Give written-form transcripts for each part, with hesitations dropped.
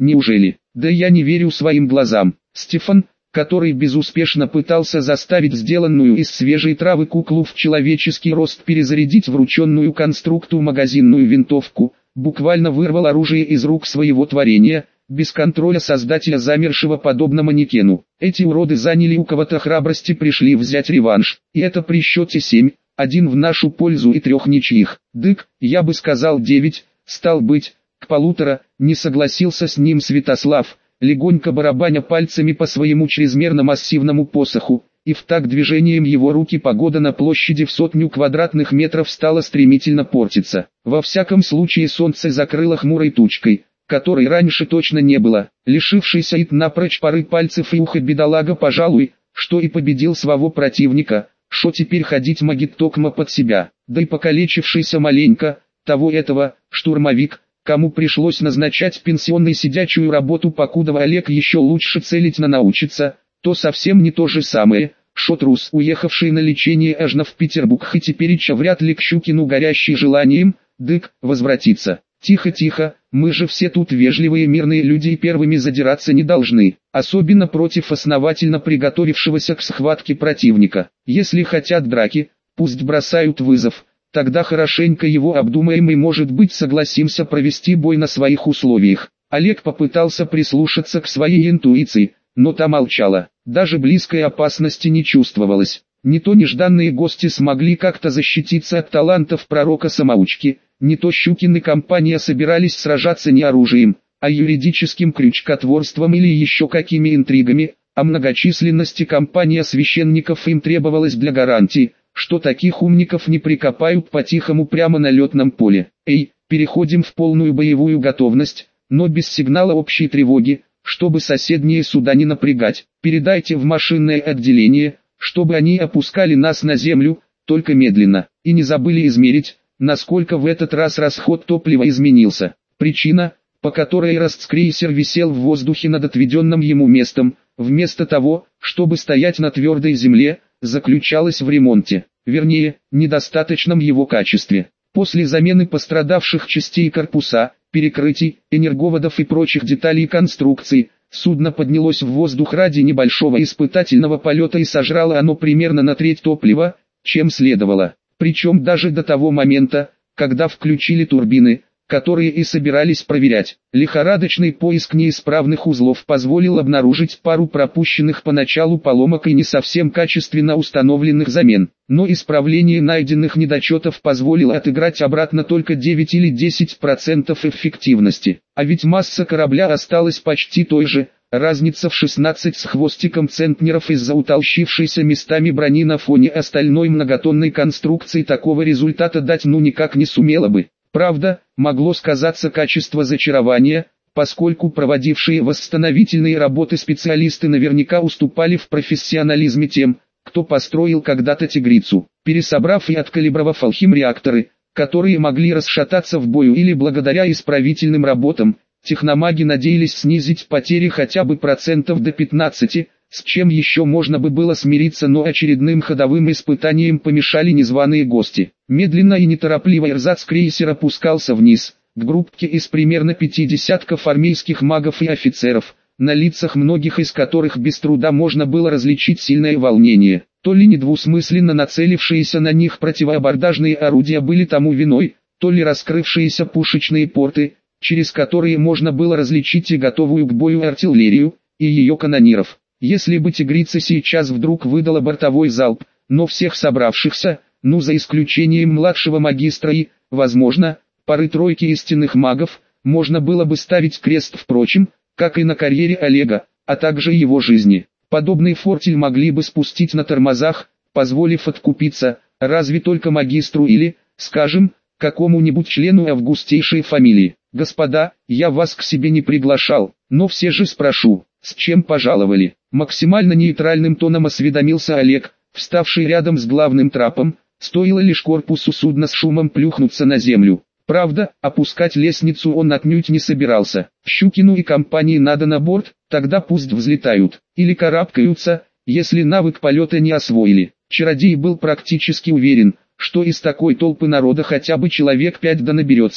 Неужели? Да я не верю своим глазам. Стефан, который безуспешно пытался заставить сделанную из свежей травы куклу в человеческий рост перезарядить врученную конструкту магазинную винтовку, буквально вырвал оружие из рук своего творения, без контроля создателя, замершего подобно манекену. Эти уроды заняли у кого-то храбрости, пришли взять реванш, и это при счете 7-1 в нашу пользу и 3 ничьих. Дык, я бы сказал 9, стал быть, к 1,5, не согласился с ним Святослав, легонько барабаня пальцами по своему чрезмерно массивному посоху, и в такт движением его руки погода на площади в 100 квадратных метров стала стремительно портиться. Во всяком случае солнце закрыло хмурой тучкой, которой раньше точно не было. Лишившийся ит напрочь пары пальцев и уха бедолага, пожалуй, что и победил своего противника, шо теперь ходить могит токмо под себя, да и покалечившийся маленько, того этого, штурмовик, кому пришлось назначать пенсионной сидячую работу, покуда Олег еще лучше целить научится, то совсем не то же самое, шо трус, уехавший на лечение аж в Петербург и тепереча вряд ли к Щукину горящий желанием, дык, возвратиться. Тихо, мы же все тут вежливые мирные люди и первыми задираться не должны, особенно против основательно приготовившегося к схватке противника. Если хотят драки, пусть бросают вызов, тогда хорошенько его обдумаем и, может быть, согласимся провести бой на своих условиях. Олег попытался прислушаться к своей интуиции, но та молчала, даже близкой опасности не чувствовалось. Не то нежданные гости смогли как-то защититься от талантов пророка-самоучки, не то Щукин и компания собирались сражаться не оружием, а юридическим крючкотворством или еще какими интригами, а многочисленности компания священников им требовалась для гарантии, что таких умников не прикопают по-тихому прямо на летном поле. Эй, переходим в полную боевую готовность, но без сигнала общей тревоги, чтобы соседние суда не напрягать. Передайте в машинное отделение, чтобы они опускали нас на землю, только медленно, и не забыли измерить, насколько в этот раз расход топлива изменился. Причина, по которой Ростскрейсер висел в воздухе над отведенным ему местом, вместо того, чтобы стоять на твердой земле, заключалась в ремонте, вернее, недостаточном его качестве. После замены пострадавших частей корпуса, перекрытий, энерговодов и прочих деталей конструкции, судно поднялось в воздух ради небольшого испытательного полета и сожрало оно примерно на треть топлива, чем следовало. Причем даже до того момента, когда включили турбины, которые и собирались проверять. Лихорадочный поиск неисправных узлов позволил обнаружить пару пропущенных поначалу поломок и не совсем качественно установленных замен. Но исправление найденных недочетов позволило отыграть обратно только 9 или 10% эффективности. А ведь масса корабля осталась почти той же. Разница в 16 с хвостиком центнеров из-за утолщившейся местами брони на фоне остальной многотонной конструкции такого результата дать ну никак не сумела бы. Правда, могло сказаться качество зачарования, поскольку проводившие восстановительные работы специалисты наверняка уступали в профессионализме тем, кто построил когда-то «Тигрицу», пересобрав и откалибровав алхим-реакторы, которые могли расшататься в бою или благодаря исправительным работам. Техномаги надеялись снизить потери хотя бы процентов до 15, с чем еще можно бы было смириться, но очередным ходовым испытанием помешали незваные гости. Медленно и неторопливо эрзац-крейсер опускался вниз, к группке из примерно 50 армейских магов и офицеров, на лицах многих из которых без труда можно было различить сильное волнение. То ли недвусмысленно нацелившиеся на них противоабордажные орудия были тому виной, то ли раскрывшиеся пушечные порты, через которые можно было различить и готовую к бою артиллерию, и ее канониров. Если бы «Тигрица» сейчас вдруг выдала бортовой залп, но всех собравшихся, ну за исключением младшего магистра и, возможно, пары-тройки истинных магов, можно было бы ставить крест, впрочем, как и на карьере Олега, а также его жизни. Подобный фортель могли бы спустить на тормозах, позволив откупиться, разве только магистру или, скажем, какому-нибудь члену августейшей фамилии. «Господа, я вас к себе не приглашал, но все же спрошу, с чем пожаловали?» Максимально нейтральным тоном осведомился Олег, вставший рядом с главным трапом, стоило лишь корпусу судна с шумом плюхнуться на землю. Правда, опускать лестницу он отнюдь не собирался. Щукину и компании надо на борт, тогда пусть взлетают, или карабкаются, если навык полета не освоили. Чародей был практически уверен, что из такой толпы народа хотя бы человек 5 да наберется,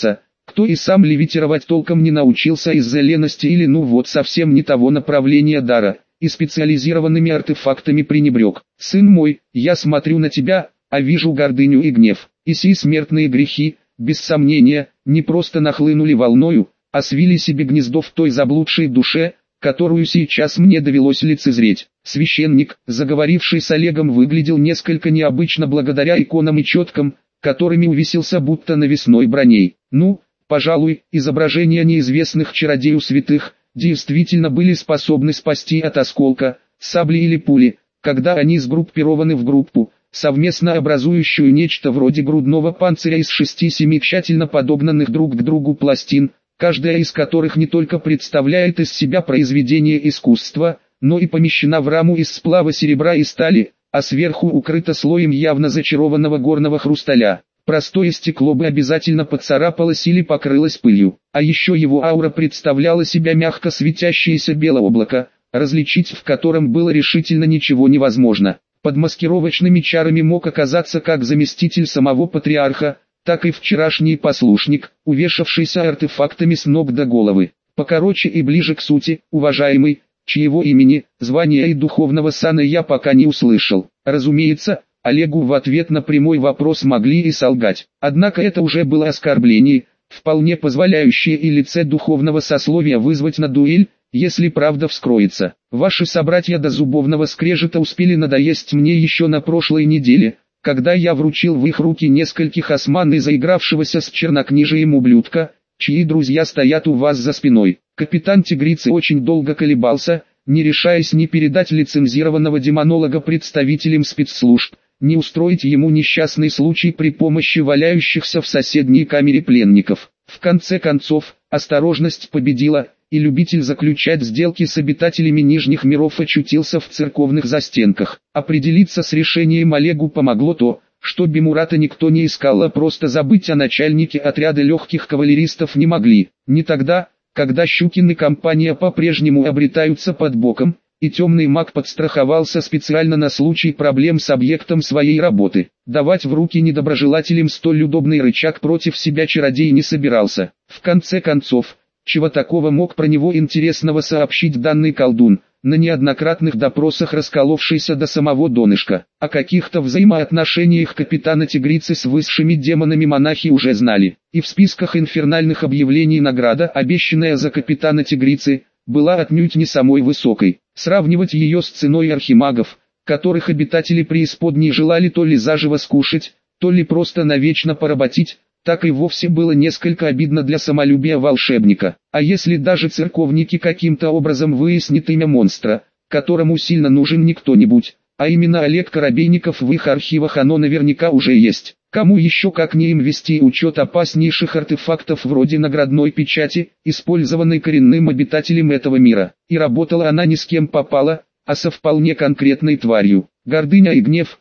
Кто и сам левитировать толком не научился из-за лености или совсем не того направления дара, и специализированными артефактами пренебрег. Сын мой, я смотрю на тебя, а вижу гордыню и гнев, и сии смертные грехи, без сомнения, не просто нахлынули волною, а свили себе гнездо в той заблудшей душе, которую сейчас мне довелось лицезреть. Священник, заговоривший с Олегом, выглядел несколько необычно благодаря иконам и четкам, которыми увесился будто навесной броней. Пожалуй, изображения неизвестных чародею святых действительно были способны спасти от осколка, сабли или пули, когда они сгруппированы в группу, совместно образующую нечто вроде грудного панциря из 6-7 тщательно подогнанных друг к другу пластин, каждая из которых не только представляет из себя произведение искусства, но и помещена в раму из сплава серебра и стали, а сверху укрыта слоем явно зачарованного горного хрусталя. Простое стекло бы обязательно поцарапалось или покрылось пылью, а еще его аура представляла себя мягко светящееся белое облако, различить в котором было решительно ничего невозможно. Под маскировочными чарами мог оказаться как заместитель самого патриарха, так и вчерашний послушник, увешавшийся артефактами с ног до головы. Покороче и ближе к сути, уважаемый, чьего имени, звания и духовного сана я пока не услышал. Разумеется, Олегу в ответ на прямой вопрос могли и солгать. Однако это уже было оскорбление, вполне позволяющее и лице духовного сословия вызвать на дуэль, если правда вскроется. Ваши собратья до зубовного скрежета успели надоесть мне еще на прошлой неделе, когда я вручил в их руки нескольких осман и заигравшегося с чернокнижием ублюдка, чьи друзья стоят у вас за спиной. Капитан Тигрицы очень долго колебался, не решаясь ни передать лицензированного демонолога представителям спецслужб, не устроить ему несчастный случай при помощи валяющихся в соседней камере пленников. В конце концов, осторожность победила, и любитель заключать сделки с обитателями Нижних миров очутился в церковных застенках. Определиться с решением Олегу помогло то, что Бимурата никто не искал, а просто забыть о начальнике отряда легких кавалеристов не могли. Не тогда, когда Щукин и компания по-прежнему обретаются под боком, и темный маг подстраховался специально на случай проблем с объектом своей работы. Давать в руки недоброжелателям столь удобный рычаг против себя чародей не собирался. В конце концов, чего такого мог про него интересного сообщить данный колдун, на неоднократных допросах расколовшийся до самого донышка. О каких-то взаимоотношениях капитана Тигрицы с высшими демонами монахи уже знали, и в списках инфернальных объявлений награда, обещанная за капитана Тигрицы, была отнюдь не самой высокой. Сравнивать ее с ценой архимагов, которых обитатели преисподней желали то ли заживо скушать, то ли просто навечно поработить, так и вовсе было несколько обидно для самолюбия волшебника. А если даже церковники каким-то образом выяснят имя монстра, которому сильно нужен не кто-нибудь, а именно Олег Коробейников, в их архивах оно наверняка уже есть. Кому еще как не им вести учет опаснейших артефактов вроде наградной печати, использованной коренным обитателем этого мира. И работала она не с кем попало, а со вполне конкретной тварью. Гордыня и гнев,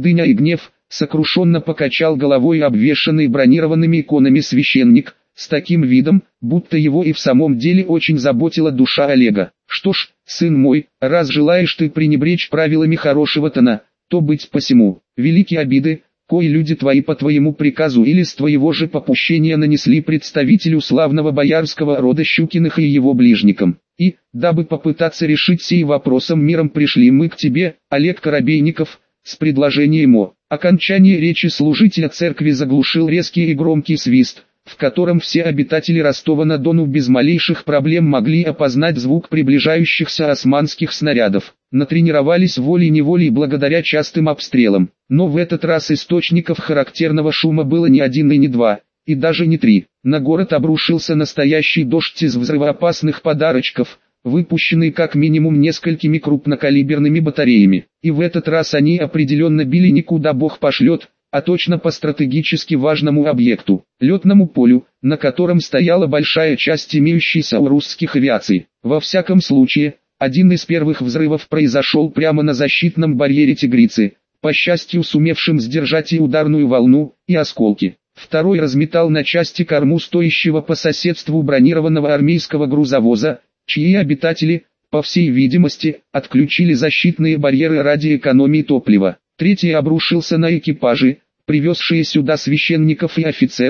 сокрушенно покачал головой обвешанный бронированными иконами священник, с таким видом, будто его и в самом деле очень заботила душа Олега. Что ж, сын мой, раз желаешь ты пренебречь правилами хорошего тона, то быть посему. Великие обиды, кои люди твои по твоему приказу или с твоего же попущения нанесли представителю славного боярского рода Щукиных и его ближникам. И, дабы попытаться решить сей вопросом миром, пришли мы к тебе, Олег Коробейников, с предложением о окончании речи служителя церкви заглушил резкий и громкий свист, в котором все обитатели Ростова-на-Дону без малейших проблем могли опознать звук приближающихся османских снарядов. Натренировались волей-неволей благодаря частым обстрелам, но в этот раз источников характерного шума было не один и не два, и даже не три. На город обрушился настоящий дождь из взрывоопасных подарочков, выпущенный как минимум несколькими крупнокалиберными батареями. И в этот раз они определенно били не куда Бог пошлет, а точно по стратегически важному объекту, летному полю, на котором стояла большая часть имеющейся у русских авиаций. Во всяком случае, один из первых взрывов произошел прямо на защитном барьере Тигрицы, по счастью сумевшим сдержать и ударную волну, и осколки. Второй разметал на части корму стоящего по соседству бронированного армейского грузовоза, чьи обитатели, по всей видимости, отключили защитные барьеры ради экономии топлива. Третий обрушился на экипажи, привезшие сюда священников и офицеров,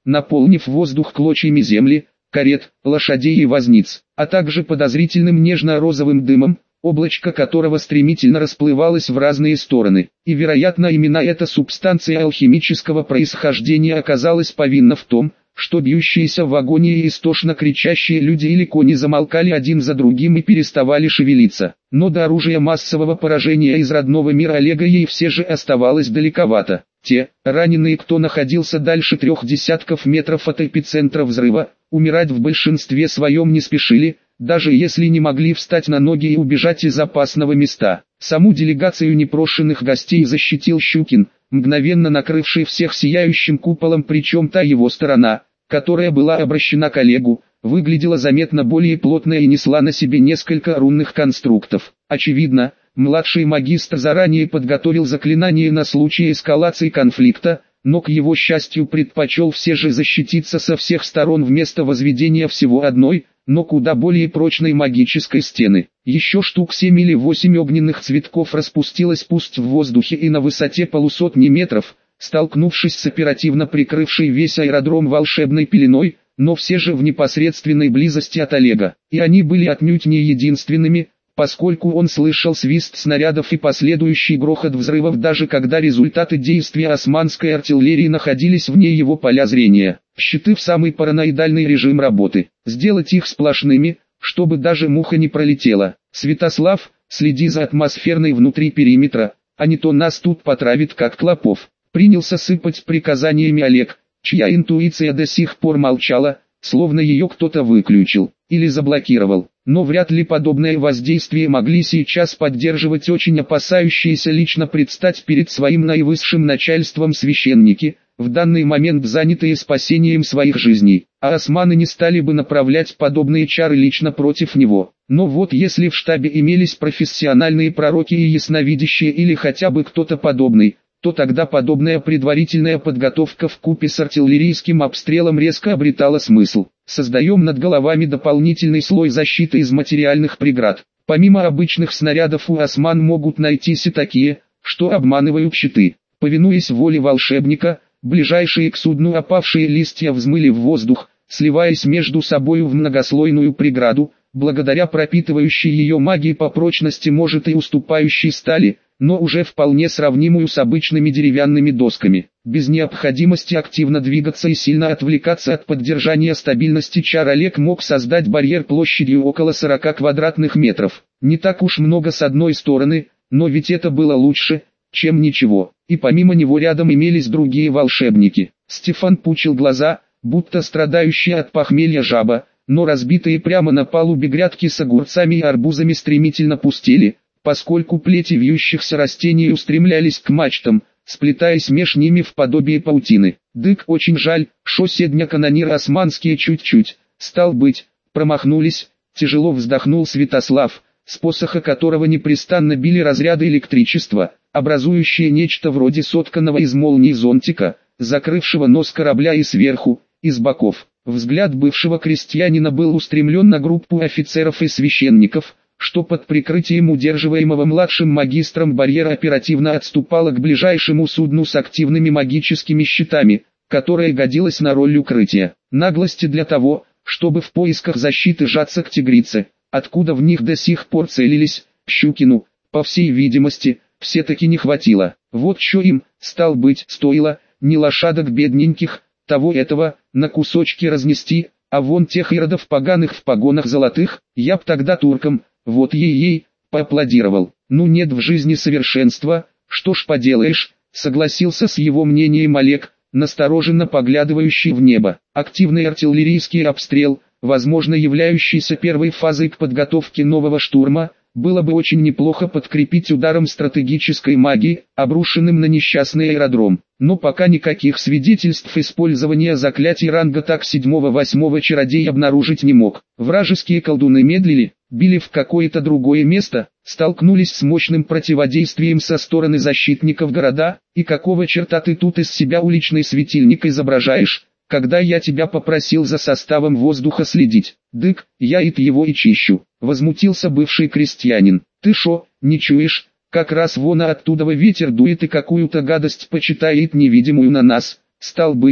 наполнив воздух клочьями земли, карет, лошадей и возниц, а также подозрительным нежно-розовым дымом, облачко которого стремительно расплывалось в разные стороны. И вероятно именно эта субстанция алхимического происхождения оказалась повинна в том, что бьющиеся в агонии и истошно кричащие люди или кони замолкали один за другим и переставали шевелиться. Но до оружия массового поражения из родного мира Олега ей все же оставалось далековато. Те, раненые, кто находился дальше 3 десятков метров от эпицентра взрыва, умирать в большинстве своем не спешили, даже если не могли встать на ноги и убежать из опасного места. Саму делегацию непрошенных гостей защитил Щукин, мгновенно накрывший всех сияющим куполом, причем та его сторона, которая была обращена к Олегу, выглядела заметно более плотной и несла на себе несколько рунных конструктов. Очевидно, младший магистр заранее подготовил заклинание на случай эскалации конфликта, но к его счастью предпочел все же защититься со всех сторон вместо возведения всего одной, но куда более прочной магической стены. Еще штук 7 или 8 огненных цветков распустилось пусть в воздухе и на высоте полусотни метров, столкнувшись с оперативно прикрывшей весь аэродром волшебной пеленой, но все же в непосредственной близости от Олега. И они были отнюдь не единственными, поскольку он слышал свист снарядов и последующий грохот взрывов, даже когда результаты действия османской артиллерии находились вне его поля зрения. Щиты в самый параноидальный режим работы. Сделать их сплошными, чтобы даже муха не пролетела. Святослав, следи за атмосферной внутри периметра, а не то нас тут потравит как клопов. Принялся сыпать приказаниями Олег, чья интуиция до сих пор молчала, словно ее кто-то выключил или заблокировал. Но вряд ли подобное воздействие могли сейчас поддерживать очень опасающиеся лично предстать перед своим наивысшим начальством священники, в данный момент занятые спасением своих жизней. А османы не стали бы направлять подобные чары лично против него. Но вот если в штабе имелись профессиональные пророки и ясновидящие или хотя бы кто-то подобный, то тогда подобная предварительная подготовка вкупе с артиллерийским обстрелом резко обретала смысл. Создаем над головами дополнительный слой защиты из материальных преград. Помимо обычных снарядов у осман могут найтись и такие, что обманывают щиты. Повинуясь воле волшебника, ближайшие к судну опавшие листья взмыли в воздух, сливаясь между собою в многослойную преграду, благодаря пропитывающей ее магии по прочности может и уступающей стали, но уже вполне сравнимую с обычными деревянными досками. Без необходимости активно двигаться и сильно отвлекаться от поддержания стабильности чар Олег мог создать барьер площадью около 40 квадратных метров. Не так уж много с одной стороны, но ведь это было лучше, чем ничего. И помимо него рядом имелись другие волшебники. Стефан пучил глаза, будто страдающий от похмелья жаба, но разбитые прямо на палубе грядки с огурцами и арбузами стремительно пустели, поскольку плети вьющихся растений устремлялись к мачтам, сплетаясь меж ними в подобие паутины. Дык, очень жаль, шо сегодня канониры османские чуть-чуть, стал быть, промахнулись, тяжело вздохнул Святослав, с посоха которого непрестанно били разряды электричества, образующие нечто вроде сотканного из молний зонтика, закрывшего нос корабля и сверху, и с боков. Взгляд бывшего крестьянина был устремлен на группу офицеров и священников, что под прикрытием удерживаемого младшим магистром барьера оперативно отступало к ближайшему судну с активными магическими щитами, которое годилось на роль укрытия. Наглости для того, чтобы в поисках защиты жаться к тигрице, откуда в них до сих пор целились, Щукину, по всей видимости, все-таки не хватило. Вот что им, стал быть, стоило, не лошадок бедненьких, того этого, на кусочки разнести, а вон тех иродов поганых в погонах золотых, я б тогда туркам, вот ей-ей, поаплодировал. Ну нет в жизни совершенства, что ж поделаешь, согласился с его мнением Олег, настороженно поглядывающий в небо. Активный артиллерийский обстрел, возможно являющийся первой фазой к подготовке нового штурма, было бы очень неплохо подкрепить ударом стратегической магии, обрушенным на несчастный аэродром. Но пока никаких свидетельств использования заклятий ранга так 7-8 чародей обнаружить не мог. Вражеские колдуны медлили, били в какое-то другое место, столкнулись с мощным противодействием со стороны защитников города, и какого черта ты тут из себя уличный светильник изображаешь, когда я тебя попросил за составом воздуха следить? Дык, я его и чищу, возмутился бывший крестьянин. Ты шо, не чуешь? Как раз вон оттуда ветер дует и какую-то гадость почитает невидимую на нас. Стал быть,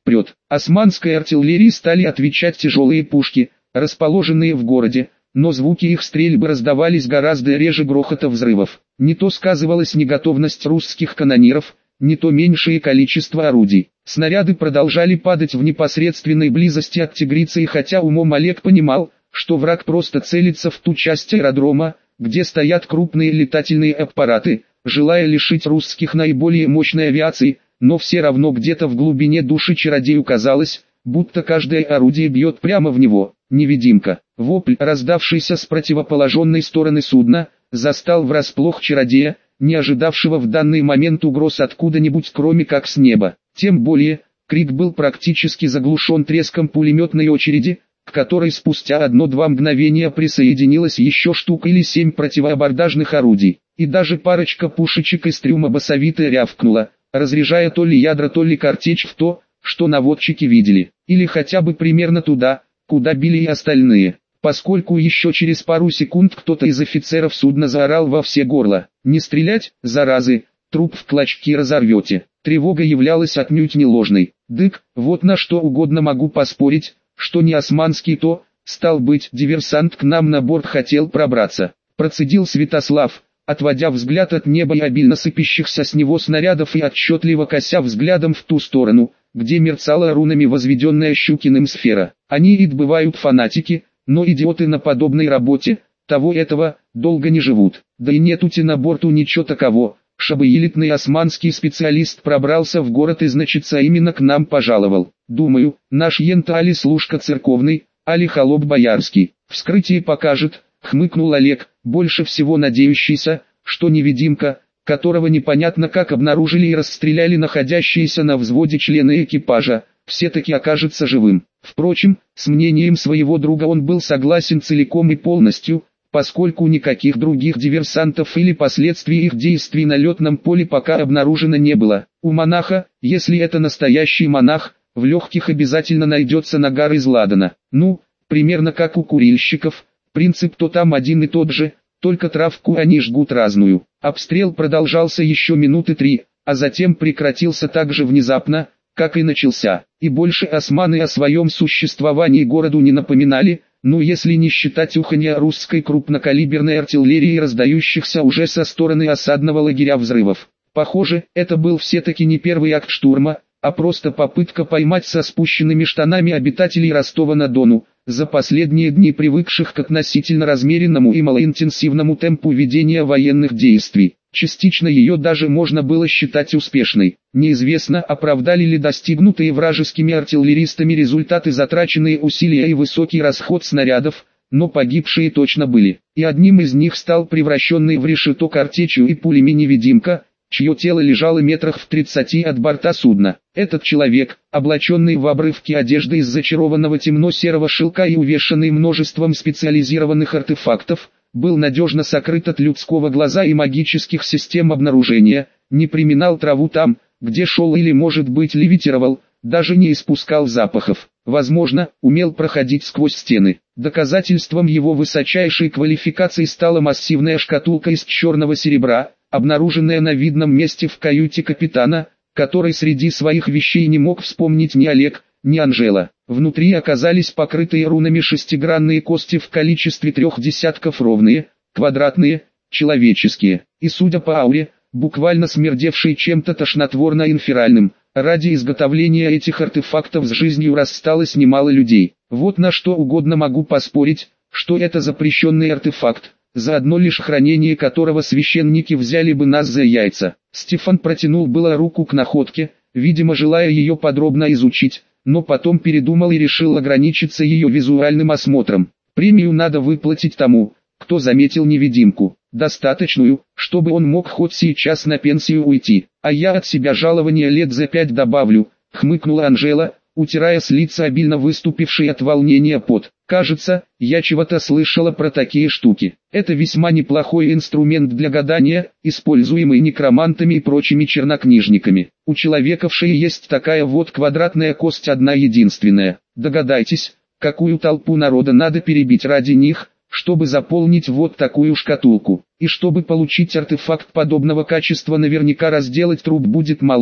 Прет. Османской артиллерии стали отвечать тяжелые пушки, расположенные в городе, но звуки их стрельбы раздавались гораздо реже грохота взрывов. Не то сказывалась неготовность русских канониров, не то меньшее количество орудий. Снаряды продолжали падать в непосредственной близости от Тигрицы, и хотя умом Олег понимал, что враг просто целится в ту часть аэродрома, где стоят крупные летательные аппараты, желая лишить русских наиболее мощной авиации, но все равно где-то в глубине души чародею казалось, будто каждое орудие бьет прямо в него. Невидимка. Вопль, раздавшийся с противоположной стороны судна, застал врасплох чародея, не ожидавшего в данный момент угроз откуда-нибудь, кроме как с неба. Тем более, крик был практически заглушен треском пулеметной очереди, к которой спустя 1-2 мгновения присоединилось еще штук или 7 противоабордажных орудий, и даже парочка пушечек из трюма басовито рявкнула, разряжая то ли ядра, то ли картечь в то, что наводчики видели, или хотя бы примерно туда, куда били и остальные, поскольку еще через пару секунд кто-то из офицеров судна заорал во все горло: «Не стрелять, заразы, труп в клочки разорвете». Тревога являлась отнюдь не ложной. Дык, вот на что угодно могу поспорить, что не османский, то, стал быть, диверсант к нам на борт хотел пробраться. Процедил Святослав, отводя взгляд от неба и обильно сыпящихся с него снарядов и отчетливо кося взглядом в ту сторону, где мерцала рунами возведенная Щукиным сфера. Они и бывают фанатики, но идиоты на подобной работе, того-этого, долго не живут. Да и нету-те на борту ничего такого, чтобы элитный османский специалист пробрался в город и значится именно к нам пожаловал. Думаю, наш ента али служка церковный, али холоп боярский. Вскрытие покажет, хмыкнул Олег, больше всего надеющийся, что невидимка, которого непонятно как обнаружили и расстреляли находящиеся на взводе члены экипажа, все-таки окажется живым. Впрочем, с мнением своего друга он был согласен целиком и полностью, поскольку никаких других диверсантов или последствий их действий на летном поле пока обнаружено не было. У монаха, если это настоящий монах, в легких обязательно найдется нагар из ладана. Ну, примерно как у курильщиков, принцип то там один и тот же, только травку они жгут разную. Обстрел продолжался еще минуты 3, а затем прекратился так же внезапно, как и начался. И больше османы о своем существовании городу не напоминали, ну если не считать уханья русской крупнокалиберной артиллерии, раздающихся уже со стороны осадного лагеря взрывов. Похоже, это был все-таки не первый акт штурма, а просто попытка поймать со спущенными штанами обитателей Ростова-на-Дону, за последние дни привыкших к относительно размеренному и малоинтенсивному темпу ведения военных действий. Частично ее даже можно было считать успешной. Неизвестно, оправдали ли достигнутые вражескими артиллеристами результаты затраченные усилия и высокий расход снарядов, но погибшие точно были. И одним из них стал превращенный в решето картечью и пулями невидимка, чье тело лежало метрах в 30 от борта судна. Этот человек, облаченный в обрывки одежды из зачарованного темно-серого шелка и увешанный множеством специализированных артефактов, был надежно сокрыт от людского глаза и магических систем обнаружения, не преминал траву там, где шел или, может быть, левитировал, даже не испускал запахов. Возможно, умел проходить сквозь стены. Доказательством его высочайшей квалификации стала массивная шкатулка из черного серебра, обнаруженная на видном месте в каюте капитана, который среди своих вещей не мог вспомнить ни Олег, ни Анжела. Внутри оказались покрытые рунами шестигранные кости в количестве 3 десятков, ровные, квадратные, человеческие, и, судя по ауре, буквально смердевшие чем-то тошнотворно-инферальным. Ради изготовления этих артефактов с жизнью рассталось немало людей. Вот на что угодно могу поспорить, что это запрещенный артефакт, за одно лишь хранение которого священники взяли бы нас за яйца. Стефан протянул было руку к находке, видимо желая ее подробно изучить, но потом передумал и решил ограничиться ее визуальным осмотром. Премию надо выплатить тому, кто заметил невидимку, достаточную, чтобы он мог хоть сейчас на пенсию уйти. А я от себя жалование лет за 5 добавлю, хмыкнула Анжела, утирая с лица обильно выступивший от волнения пот. Кажется, я чего-то слышала про такие штуки. Это весьма неплохой инструмент для гадания, используемый некромантами и прочими чернокнижниками. У человека в шее есть такая вот квадратная кость, одна единственная. Догадайтесь, какую толпу народа надо перебить ради них, чтобы заполнить вот такую шкатулку. И чтобы получить артефакт подобного качества, наверняка разделать труп будет мало,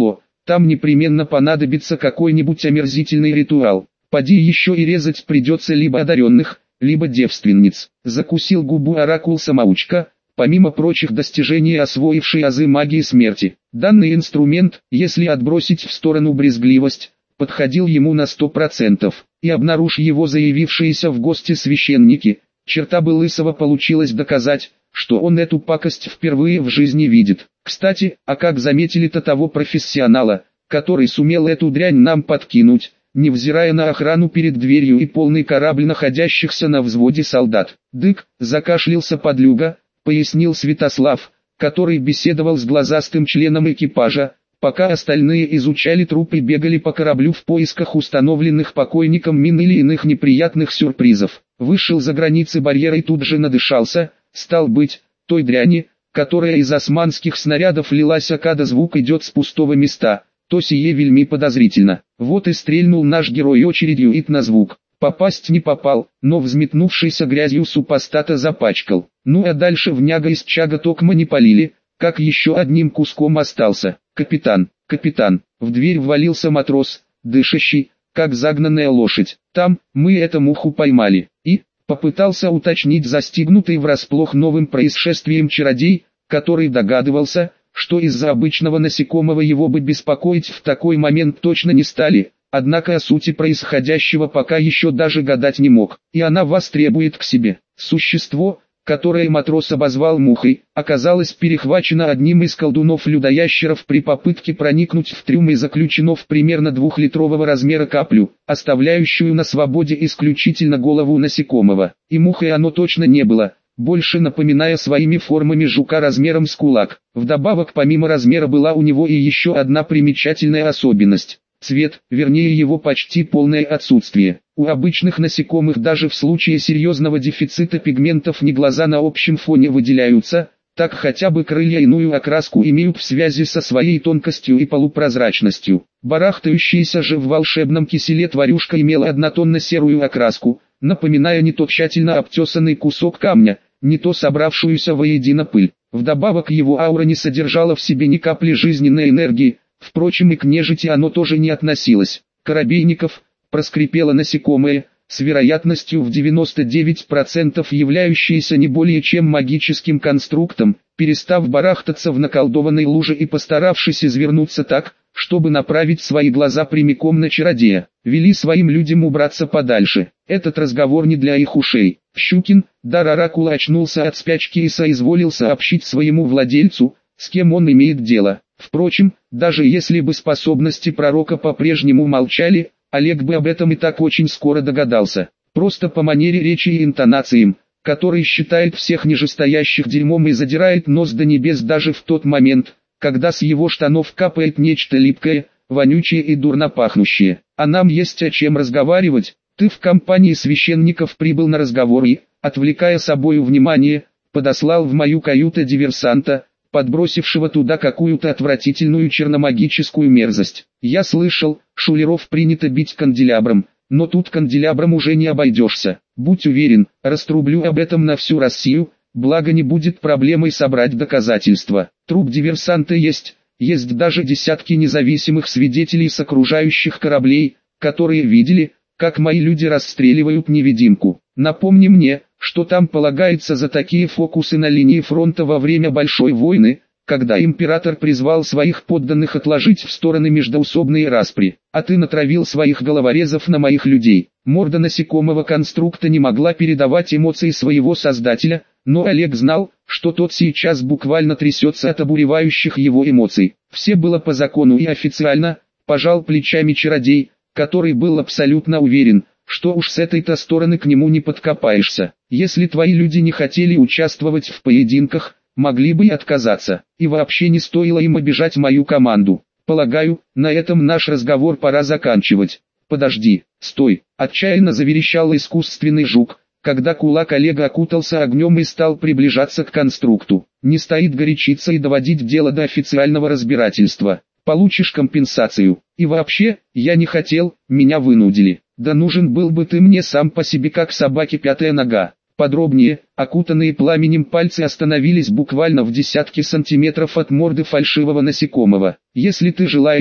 там непременно понадобится какой-нибудь омерзительный ритуал. Поди еще и резать придется либо одаренных, либо девственниц. Закусил губу оракул-самоучка, помимо прочих достижений освоивший азы магии смерти. Данный инструмент, если отбросить в сторону брезгливость, подходил ему на 100%, и обнаружив его заявившиеся в гости священники, черта бы лысого получилось доказать, что он эту пакость впервые в жизни видит. Кстати, а как заметили-то того профессионала, который сумел эту дрянь нам подкинуть, невзирая на охрану перед дверью и полный корабль находящихся на взводе солдат. Дык, закашлялся подлюга, пояснил Святослав, который беседовал с глазастым членом экипажа, пока остальные изучали труп и бегали по кораблю в поисках установленных покойником мин или иных неприятных сюрпризов. Вышел за границы барьера и тут же надышался, стал быть, той дряни, которая из османских снарядов лилась, а когда звук идет с пустого места, то сие вельми подозрительно. Вот и стрельнул наш герой очередью ит на звук. Попасть не попал, но взметнувшийся грязью супостата запачкал. Ну а дальше в няга из чага токма не полили, как еще одним куском остался. Капитан, в дверь ввалился матрос, дышащий, как загнанная лошадь. Там, мы эту муху поймали. И, попытался уточнить застигнутый врасплох новым происшествием чародей, который догадывался, что из-за обычного насекомого его бы беспокоить в такой момент точно не стали, однако о сути происходящего пока еще даже гадать не мог, и она вас требует к себе. Существо, которое матрос обозвал мухой, оказалось перехвачено одним из колдунов-людоящеров при попытке проникнуть в трюм и заключено в примерно 2-литрового размера каплю, оставляющую на свободе исключительно голову насекомого. И мухой оно точно не было, больше напоминая своими формами жука размером с кулак. Вдобавок помимо размера была у него и еще одна примечательная особенность. Цвет, вернее его почти полное отсутствие. У обычных насекомых даже в случае серьезного дефицита пигментов не глаза на общем фоне выделяются, так хотя бы крылья иную окраску имеют в связи со своей тонкостью и полупрозрачностью. Барахтающаяся же в волшебном киселе тварюшка имела однотонно-серую окраску, напоминая не то тщательно обтесанный кусок камня, не то собравшуюся воедино пыль. Вдобавок его аура не содержала в себе ни капли жизненной энергии, впрочем и к нежити оно тоже не относилось. Коробейников, проскрипело насекомое, с вероятностью в 99% являющееся не более чем магическим конструктом, перестав барахтаться в наколдованной луже и постаравшись извернуться так, чтобы направить свои глаза прямиком на чародея, вели своим людям убраться подальше. Этот разговор не для их ушей. Щукин, дар оракула, очнулся от спячки и соизволил сообщить своему владельцу, с кем он имеет дело. Впрочем, даже если бы способности пророка по-прежнему молчали, Олег бы об этом и так очень скоро догадался. Просто по манере речи и интонациям, который считает всех нижестоящих дерьмом и задирает нос до небес даже в тот момент, когда с его штанов капает нечто липкое, вонючее и дурно пахнущее. А нам есть о чем разговаривать. Ты в компании священников прибыл на разговор и, отвлекая собою внимание, подослал в мою каюту диверсанта, подбросившего туда какую-то отвратительную черномагическую мерзость. Я слышал, шулеров принято бить канделябром, но тут канделябром уже не обойдешься. Будь уверен, раструблю об этом на всю Россию, благо не будет проблемой собрать доказательства. Труп диверсанта есть даже десятки независимых свидетелей с окружающих кораблей, которые видели, как мои люди расстреливают невидимку. Напомни мне, что там полагается за такие фокусы на линии фронта во время Большой войны, когда император призвал своих подданных отложить в стороны междоусобные распри, а ты натравил своих головорезов на моих людей. Морда насекомого конструкта не могла передавать эмоции своего создателя, но Олег знал, что тот сейчас буквально трясется от обуревающих его эмоций. Все было по закону и официально, пожал плечами чародей, который был абсолютно уверен, что уж с этой-то стороны к нему не подкопаешься. Если твои люди не хотели участвовать в поединках, могли бы и отказаться. И вообще не стоило им обижать мою команду. Полагаю, на этом наш разговор пора заканчивать. Подожди, стой, отчаянно заверещал искусственный жук, когда кулак Олега окутался огнем и стал приближаться к конструкту. Не стоит горячиться и доводить дело до официального разбирательства. Получишь компенсацию. И вообще, я не хотел, меня вынудили. Да нужен был бы ты мне сам по себе как собаке пятая нога. Подробнее, окутанные пламенем пальцы остановились буквально в десятке сантиметров от морды фальшивого насекомого. Если ты желаешь,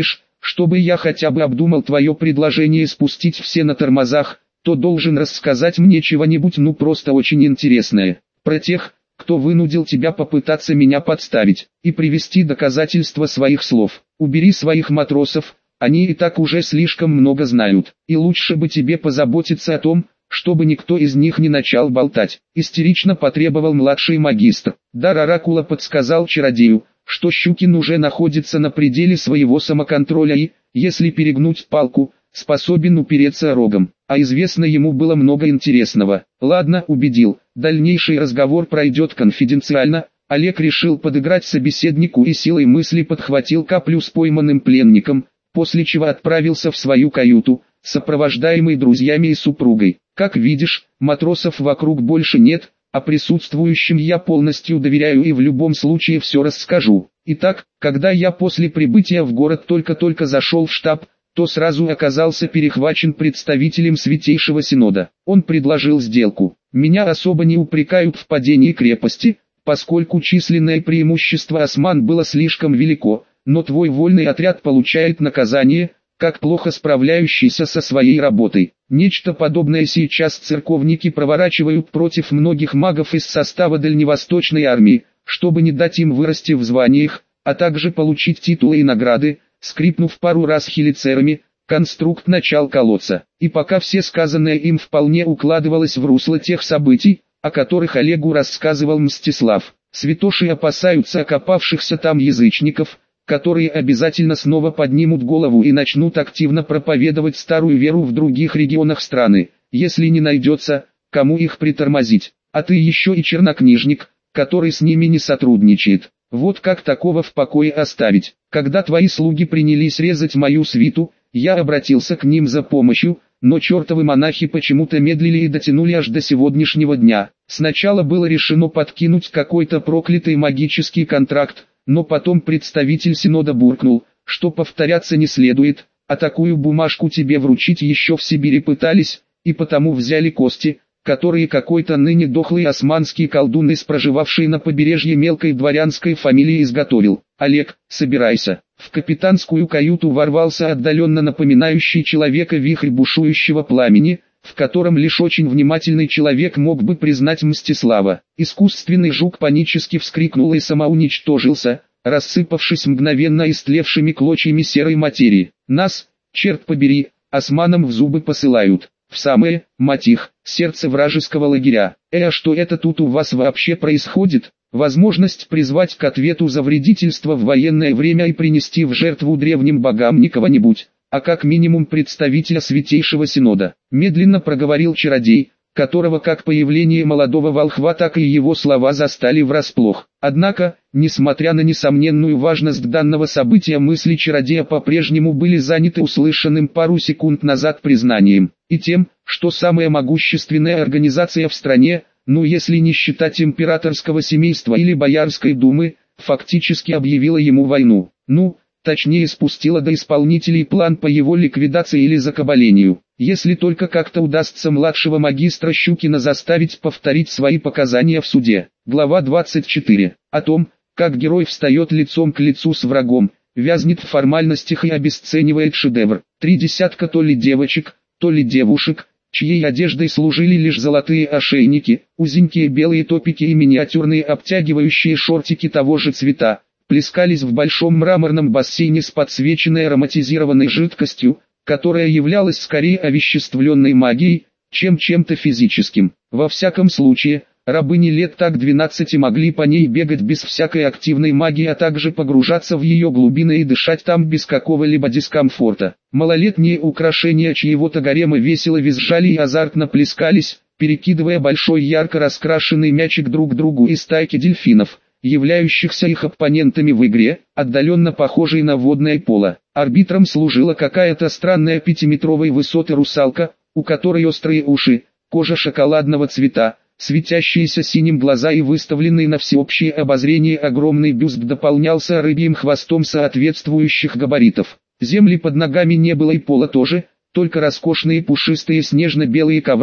чтобы я хотя бы обдумал твое предложение спустить все на тормозах, то должен рассказать мне чего-нибудь просто очень интересное. Про тех, кто вынудил тебя попытаться меня подставить, и привести доказательства своих слов. Убери своих матросов, они и так уже слишком много знают, и лучше бы тебе позаботиться о том, чтобы никто из них не начал болтать. Истерично потребовал младший магистр. Дар оракула подсказал чародею, что Щукин уже находится на пределе своего самоконтроля и, если перегнуть палку, способен упереться рогом. А известно ему было много интересного. Ладно, убедил, дальнейший разговор пройдет конфиденциально. Олег решил подыграть собеседнику и силой мысли подхватил каплю с пойманным пленником, после чего отправился в свою каюту, сопровождаемый друзьями и супругой. Как видишь, матросов вокруг больше нет, а присутствующим я полностью доверяю и в любом случае все расскажу. Итак, когда я после прибытия в город только-только зашел в штаб, то сразу оказался перехвачен представителем Святейшего Синода. Он предложил сделку. Меня особо не упрекают в падении крепости, поскольку численное преимущество осман было слишком велико, но твой вольный отряд получает наказание, как плохо справляющийся со своей работой. Нечто подобное сейчас церковники проворачивают против многих магов из состава Дальневосточной армии, чтобы не дать им вырасти в званиях, а также получить титулы и награды. Скрипнув пару раз хелицерами, конструкт начал колоться, и пока все сказанное им вполне укладывалось в русло тех событий, о которых Олегу рассказывал Мстислав. Святоши опасаются окопавшихся там язычников, которые обязательно снова поднимут голову и начнут активно проповедовать старую веру в других регионах страны, если не найдется, кому их притормозить. А ты еще и чернокнижник, который с ними не сотрудничает. Вот как такого в покое оставить? Когда твои слуги принялись резать мою свиту, я обратился к ним за помощью, но чертовы монахи почему-то медлили и дотянули аж до сегодняшнего дня. Сначала было решено подкинуть какой-то проклятый магический контракт, но потом представитель Синода буркнул, что повторяться не следует, а такую бумажку тебе вручить еще в Сибири пытались, и потому взяли кости, которые какой-то ныне дохлый османский колдун из проживавшей на побережье мелкой дворянской фамилии изготовил. Олег, собирайся. В капитанскую каюту ворвался отдаленно напоминающий человека вихрь бушующего пламени, в котором лишь очень внимательный человек мог бы признать Мстислава. Искусственный жук панически вскрикнул и самоуничтожился, рассыпавшись мгновенно истлевшими клочьями серой материи. Нас, черт побери, османам в зубы посылают. В самое, мать их, сердце вражеского лагеря. А что это тут у вас вообще происходит? Возможность призвать к ответу за вредительство в военное время и принести в жертву древним богам не кого-нибудь, а как минимум представителя Святейшего Синода. Медленно проговорил чародей, которого как появление молодого волхва, так и его слова застали врасплох. Однако, несмотря на несомненную важность данного события, мысли чародея по-прежнему были заняты услышанным пару секунд назад признанием, и тем, что самая могущественная организация в стране, ну если не считать императорского семейства или Боярской думы, фактически объявила ему войну. Точнее спустила до исполнителей план по его ликвидации или закабалению. Если только как-то удастся младшего магистра Щукина заставить повторить свои показания в суде. Глава 24. О том, как герой встает лицом к лицу с врагом, вязнет в формальностях и обесценивает шедевр. 3 десятка то ли девочек, то ли девушек, чьей одеждой служили лишь золотые ошейники, узенькие белые топики и миниатюрные обтягивающие шортики того же цвета, плескались в большом мраморном бассейне с подсвеченной ароматизированной жидкостью, которая являлась скорее овеществленной магией, чем чем-то физическим. Во всяком случае, рабыни лет так 12 могли по ней бегать без всякой активной магии, а также погружаться в ее глубины и дышать там без какого-либо дискомфорта. Малолетние украшения чьего-то гарема весело визжали и азартно плескались, перекидывая большой ярко раскрашенный мячик друг другу из стайки дельфинов, являющихся их оппонентами в игре, отдаленно похожей на водное поло. Арбитром служила какая-то странная 5-метровой высоты русалка, у которой острые уши, кожа шоколадного цвета, светящиеся синим глаза и выставленный на всеобщее обозрение огромный бюст дополнялся рыбьим хвостом соответствующих габаритов. Земли под ногами не было и пола тоже, только роскошные пушистые снежно-белые ковры,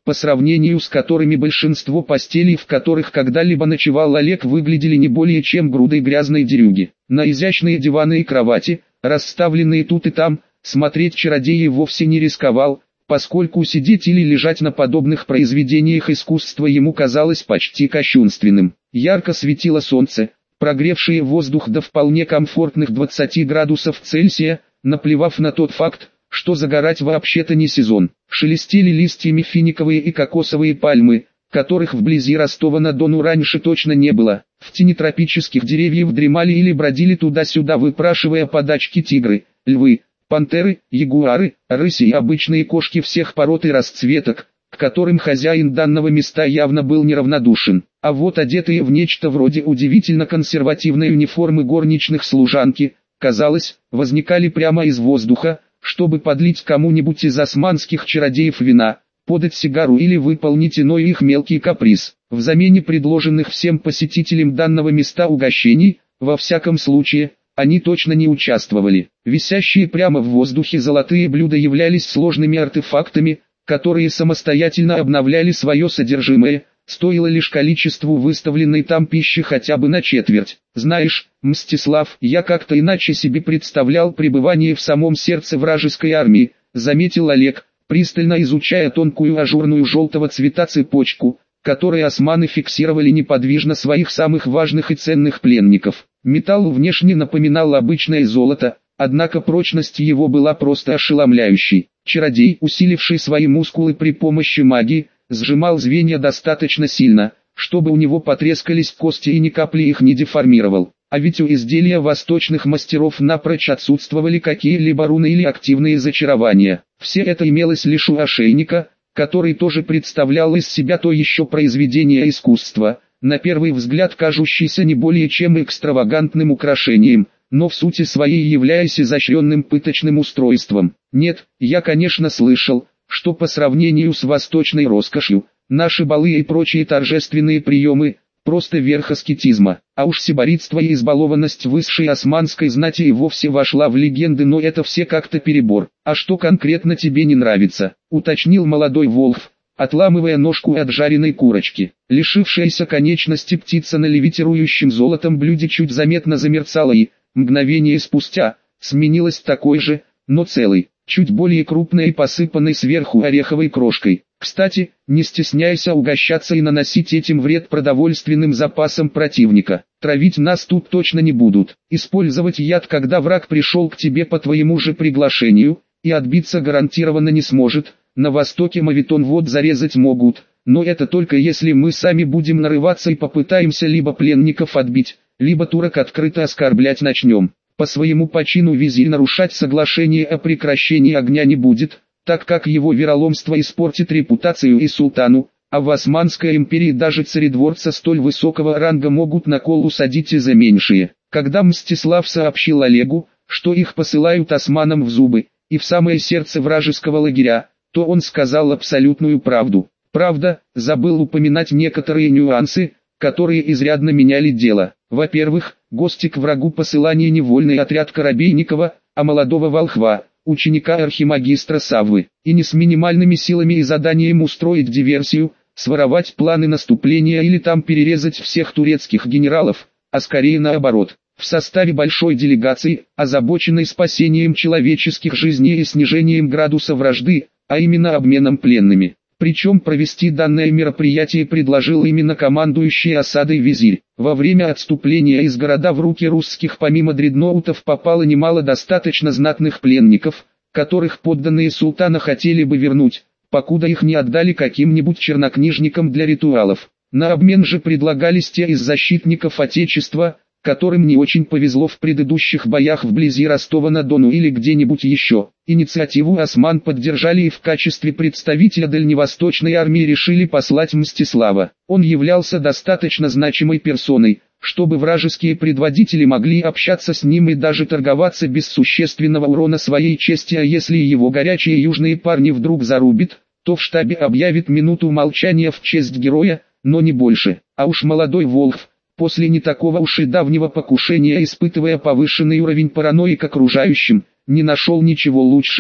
по сравнению с которыми большинство постелей, в которых когда-либо ночевал Олег, выглядели не более чем грудой грязной дерюги. На изящные диваны и кровати, расставленные тут и там, смотреть чародей вовсе не рисковал, поскольку сидеть или лежать на подобных произведениях искусства ему казалось почти кощунственным. Ярко светило солнце, прогревшее воздух до вполне комфортных 20 градусов Цельсия, наплевав на тот факт, что загорать вообще-то не сезон. Шелестели листьями финиковые и кокосовые пальмы, которых вблизи Ростова-на-Дону раньше точно не было. В тени тропических деревьев дремали или бродили туда-сюда, выпрашивая подачки тигры, львы, пантеры, ягуары, рыси и обычные кошки всех пород и расцветок, к которым хозяин данного места явно был неравнодушен. А вот одетые в нечто вроде удивительно консервативной униформы горничных служанки, казалось, возникали прямо из воздуха, чтобы подлить кому-нибудь из османских чародеев вина, подать сигару или выполнить иной их мелкий каприз. В замене предложенных всем посетителям данного места угощений, во всяком случае, они точно не участвовали. Висящие прямо в воздухе золотые блюда являлись сложными артефактами, которые самостоятельно обновляли свое содержимое, стоило лишь количеству выставленной там пищи хотя бы на четверть. Знаешь, Мстислав, я как-то иначе себе представлял пребывание в самом сердце вражеской армии, заметил Олег, пристально изучая тонкую ажурную желтого цвета цепочку, которой османы фиксировали неподвижно своих самых важных и ценных пленников. Металл внешне напоминал обычное золото, однако прочность его была просто ошеломляющей. Чародей, усиливший свои мускулы при помощи магии, сжимал звенья достаточно сильно, чтобы у него потрескались кости и ни капли их не деформировал. А ведь у изделия восточных мастеров напрочь отсутствовали какие-либо руны или активные зачарования. Все это имелось лишь у ошейника, который тоже представлял из себя то еще произведение искусства, на первый взгляд кажущийся не более чем экстравагантным украшением, но в сути своей являясь изощренным пыточным устройством. Нет, я конечно слышал, что по сравнению с восточной роскошью, наши балы и прочие торжественные приемы – просто верх аскетизма, а уж сибаритство и избалованность высшей османской знати и вовсе вошла в легенды, но это все как-то перебор. А что конкретно тебе не нравится, уточнил молодой Волхв, отламывая ножку от жареной курочки. Лишившаяся конечности птица на левитирующем золотом блюде чуть заметно замерцала и, мгновение спустя, сменилась такой же, но целой, чуть более крупной и посыпанной сверху ореховой крошкой. Кстати, не стесняйся угощаться и наносить этим вред продовольственным запасам противника. Травить нас тут точно не будут. Использовать яд, когда враг пришел к тебе по твоему же приглашению, и отбиться гарантированно не сможет. На востоке мавитон вот зарезать могут, но это только если мы сами будем нарываться и попытаемся либо пленников отбить, либо турок открыто оскорблять начнем. По своему почину визирь нарушать соглашение о прекращении огня не будет, так как его вероломство испортит репутацию и султану, а в Османской империи даже царедворца столь высокого ранга могут на кол усадить и за меньшие. Когда Мстислав сообщил Олегу, что их посылают османам в зубы, и в самое сердце вражеского лагеря, то он сказал абсолютную правду. Правда, забыл упоминать некоторые нюансы, которые изрядно меняли дело. Во-первых, гости к врагу посылание не вольный отряд Коробейникова, а молодого волхва, ученика архимагистра Саввы, и не с минимальными силами и заданием устроить диверсию, своровать планы наступления или там перерезать всех турецких генералов, а скорее наоборот. В составе большой делегации, озабоченной спасением человеческих жизней и снижением градуса вражды, а именно обменом пленными. Причем провести данное мероприятие предложил именно командующий осадой визирь. Во время отступления из города в руки русских помимо дредноутов попало немало достаточно знатных пленников, которых подданные султана хотели бы вернуть, покуда их не отдали каким-нибудь чернокнижникам для ритуалов. На обмен же предлагались те из защитников Отечества, которым не очень повезло в предыдущих боях вблизи Ростова-на-Дону или где-нибудь еще. Инициативу осман поддержали и в качестве представителя дальневосточной армии решили послать Мстислава. Он являлся достаточно значимой персоной, чтобы вражеские предводители могли общаться с ним и даже торговаться без существенного урона своей чести, а если его горячие южные парни вдруг зарубит, то в штабе объявит минуту молчания в честь героя, но не больше. А уж молодой Волхв, после не такого уж и давнего покушения, испытывая повышенный уровень паранойи к окружающим, не нашел ничего лучше,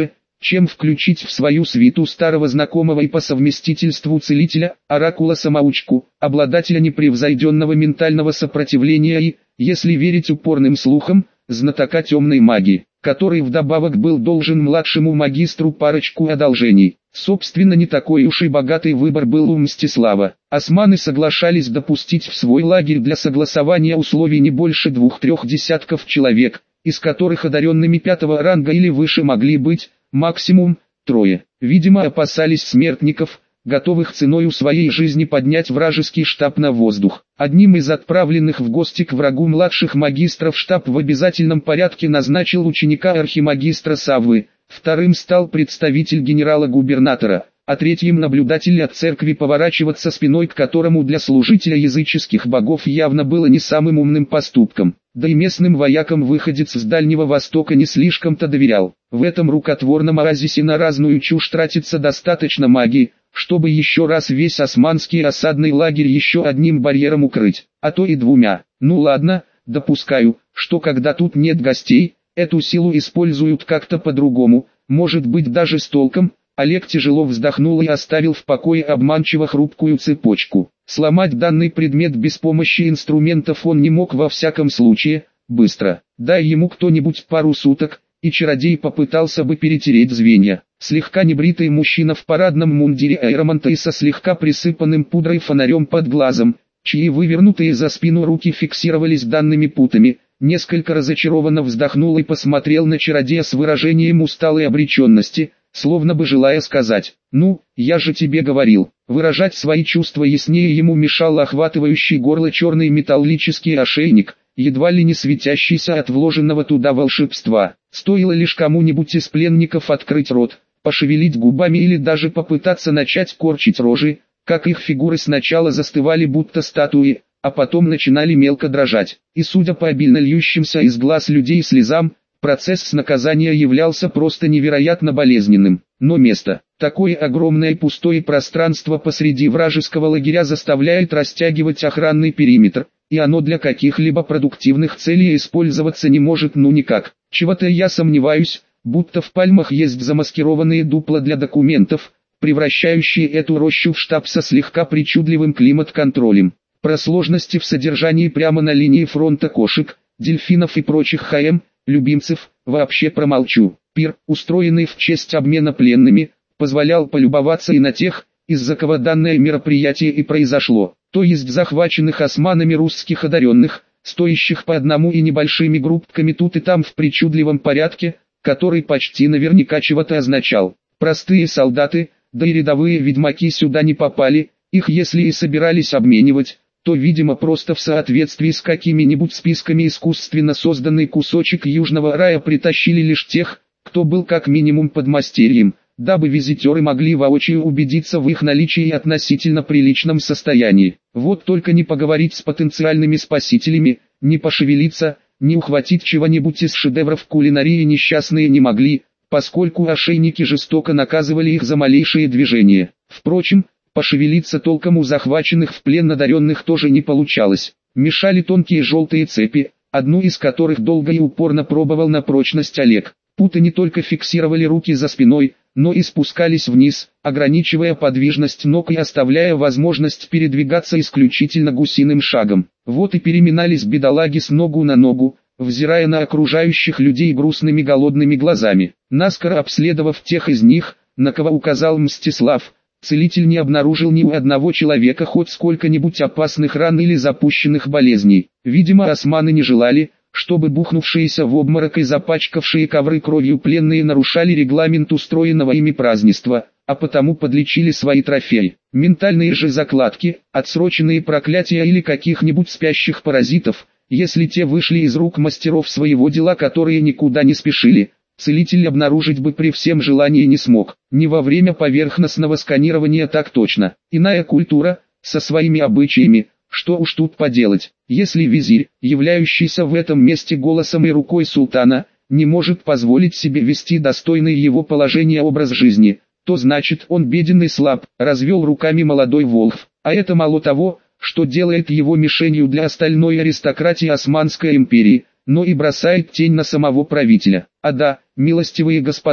чем включить в свою свиту старого знакомого и по совместительству целителя, оракула-самоучку, обладателя непревзойденного ментального сопротивления и, если верить упорным слухам, знатока темной магии, который вдобавок был должен младшему магистру парочку одолжений. Собственно, не такой уж и богатый выбор был у Мстислава. Османы соглашались допустить в свой лагерь для согласования условий не больше 2-3 десятков человек, из которых одаренными 5-го ранга или выше могли быть, максимум, 3. Видимо, опасались смертников, готовых ценою своей жизни поднять вражеский штаб на воздух. Одним из отправленных в гости к врагу младших магистров штаб в обязательном порядке назначил ученика архимагистра Саввы, вторым стал представитель генерала-губернатора, а третьим наблюдатель от церкви, поворачиваться спиной к которому для служителя языческих богов явно было не самым умным поступком. Да и местным воякам выходец с Дальнего Востока не слишком-то доверял. В этом рукотворном оазисе на разную чушь тратится достаточно магии, чтобы еще раз весь османский осадный лагерь еще одним барьером укрыть, а то и 2. Ну ладно, допускаю, что когда тут нет гостей, эту силу используют как-то по-другому, может быть даже с толком. Олег тяжело вздохнул и оставил в покое обманчиво хрупкую цепочку. Сломать данный предмет без помощи инструментов он не мог во всяком случае, быстро. Дай ему кто-нибудь пару суток, и чародей попытался бы перетереть звенья. Слегка небритый мужчина в парадном мундире аэромонта и со слегка присыпанным пудрой фонарем под глазом, чьи вывернутые за спину руки фиксировались данными путами, несколько разочарованно вздохнул и посмотрел на чародея с выражением усталой обреченности, словно бы желая сказать: «Ну, я же тебе говорил». Выражать свои чувства яснее ему мешал охватывающий горло черный металлический ошейник, едва ли не светящийся от вложенного туда волшебства. Стоило лишь кому-нибудь из пленников открыть рот, пошевелить губами или даже попытаться начать корчить рожи, как их фигуры сначала застывали будто статуи, а потом начинали мелко дрожать. И судя по обильно льющимся из глаз людей слезам, процесс наказания являлся просто невероятно болезненным. Но место, такое огромное и пустое пространство посреди вражеского лагеря заставляет растягивать охранный периметр, и оно для каких-либо продуктивных целей использоваться не может ну никак. Чего-то я сомневаюсь, будто в Пальмах есть замаскированные дупла для документов, превращающие эту рощу в штаб со слегка причудливым климат-контролем. Про сложности в содержании прямо на линии фронта кошек, дельфинов и прочих любимцев, вообще промолчу. Пир, устроенный в честь обмена пленными, позволял полюбоваться и на тех, из-за кого данное мероприятие и произошло, то есть захваченных османами русских одаренных, стоящих по одному и небольшими группками тут и там в причудливом порядке, который почти наверняка чего-то означал. Простые солдаты, да и рядовые ведьмаки сюда не попали, их если и собирались обменивать, то видимо просто в соответствии с какими-нибудь списками искусственно созданный кусочек южного рая притащили лишь тех, кто был как минимум подмастерьем, дабы визитеры могли воочию убедиться в их наличии и относительно приличном состоянии. Вот только не поговорить с потенциальными спасителями, не пошевелиться, не ухватить чего-нибудь из шедевров кулинарии несчастные не могли, поскольку ошейники жестоко наказывали их за малейшие движения. Впрочем, пошевелиться толком у захваченных в плен одаренных тоже не получалось. Мешали тонкие желтые цепи, одну из которых долго и упорно пробовал на прочность Олег. Путы не только фиксировали руки за спиной, но и спускались вниз, ограничивая подвижность ног и оставляя возможность передвигаться исключительно гусиным шагом. Вот и переминались бедолаги с ногу на ногу, взирая на окружающих людей грустными голодными глазами. Наскоро обследовав тех из них, на кого указал Мстислав, целитель не обнаружил ни у одного человека хоть сколько-нибудь опасных ран или запущенных болезней. Видимо, османы не желали, чтобы бухнувшиеся в обморок и запачкавшие ковры кровью пленные нарушали регламент устроенного ими празднества, а потому подлечили свои трофеи. Ментальные же закладки, отсроченные проклятия или каких-нибудь спящих паразитов, если те вышли из рук мастеров своего дела, которые никуда не спешили, целитель обнаружить бы при всем желании не смог. Не во время поверхностного сканирования так точно. Иная культура, со своими обычаями. Что уж тут поделать, если визирь, являющийся в этом месте голосом и рукой султана, не может позволить себе вести достойный его положения образ жизни, то значит он беден и слаб, развел руками молодой Волхв, а это мало того, что делает его мишенью для остальной аристократии Османской империи, но и бросает тень на самого правителя. А да, милостивые господа,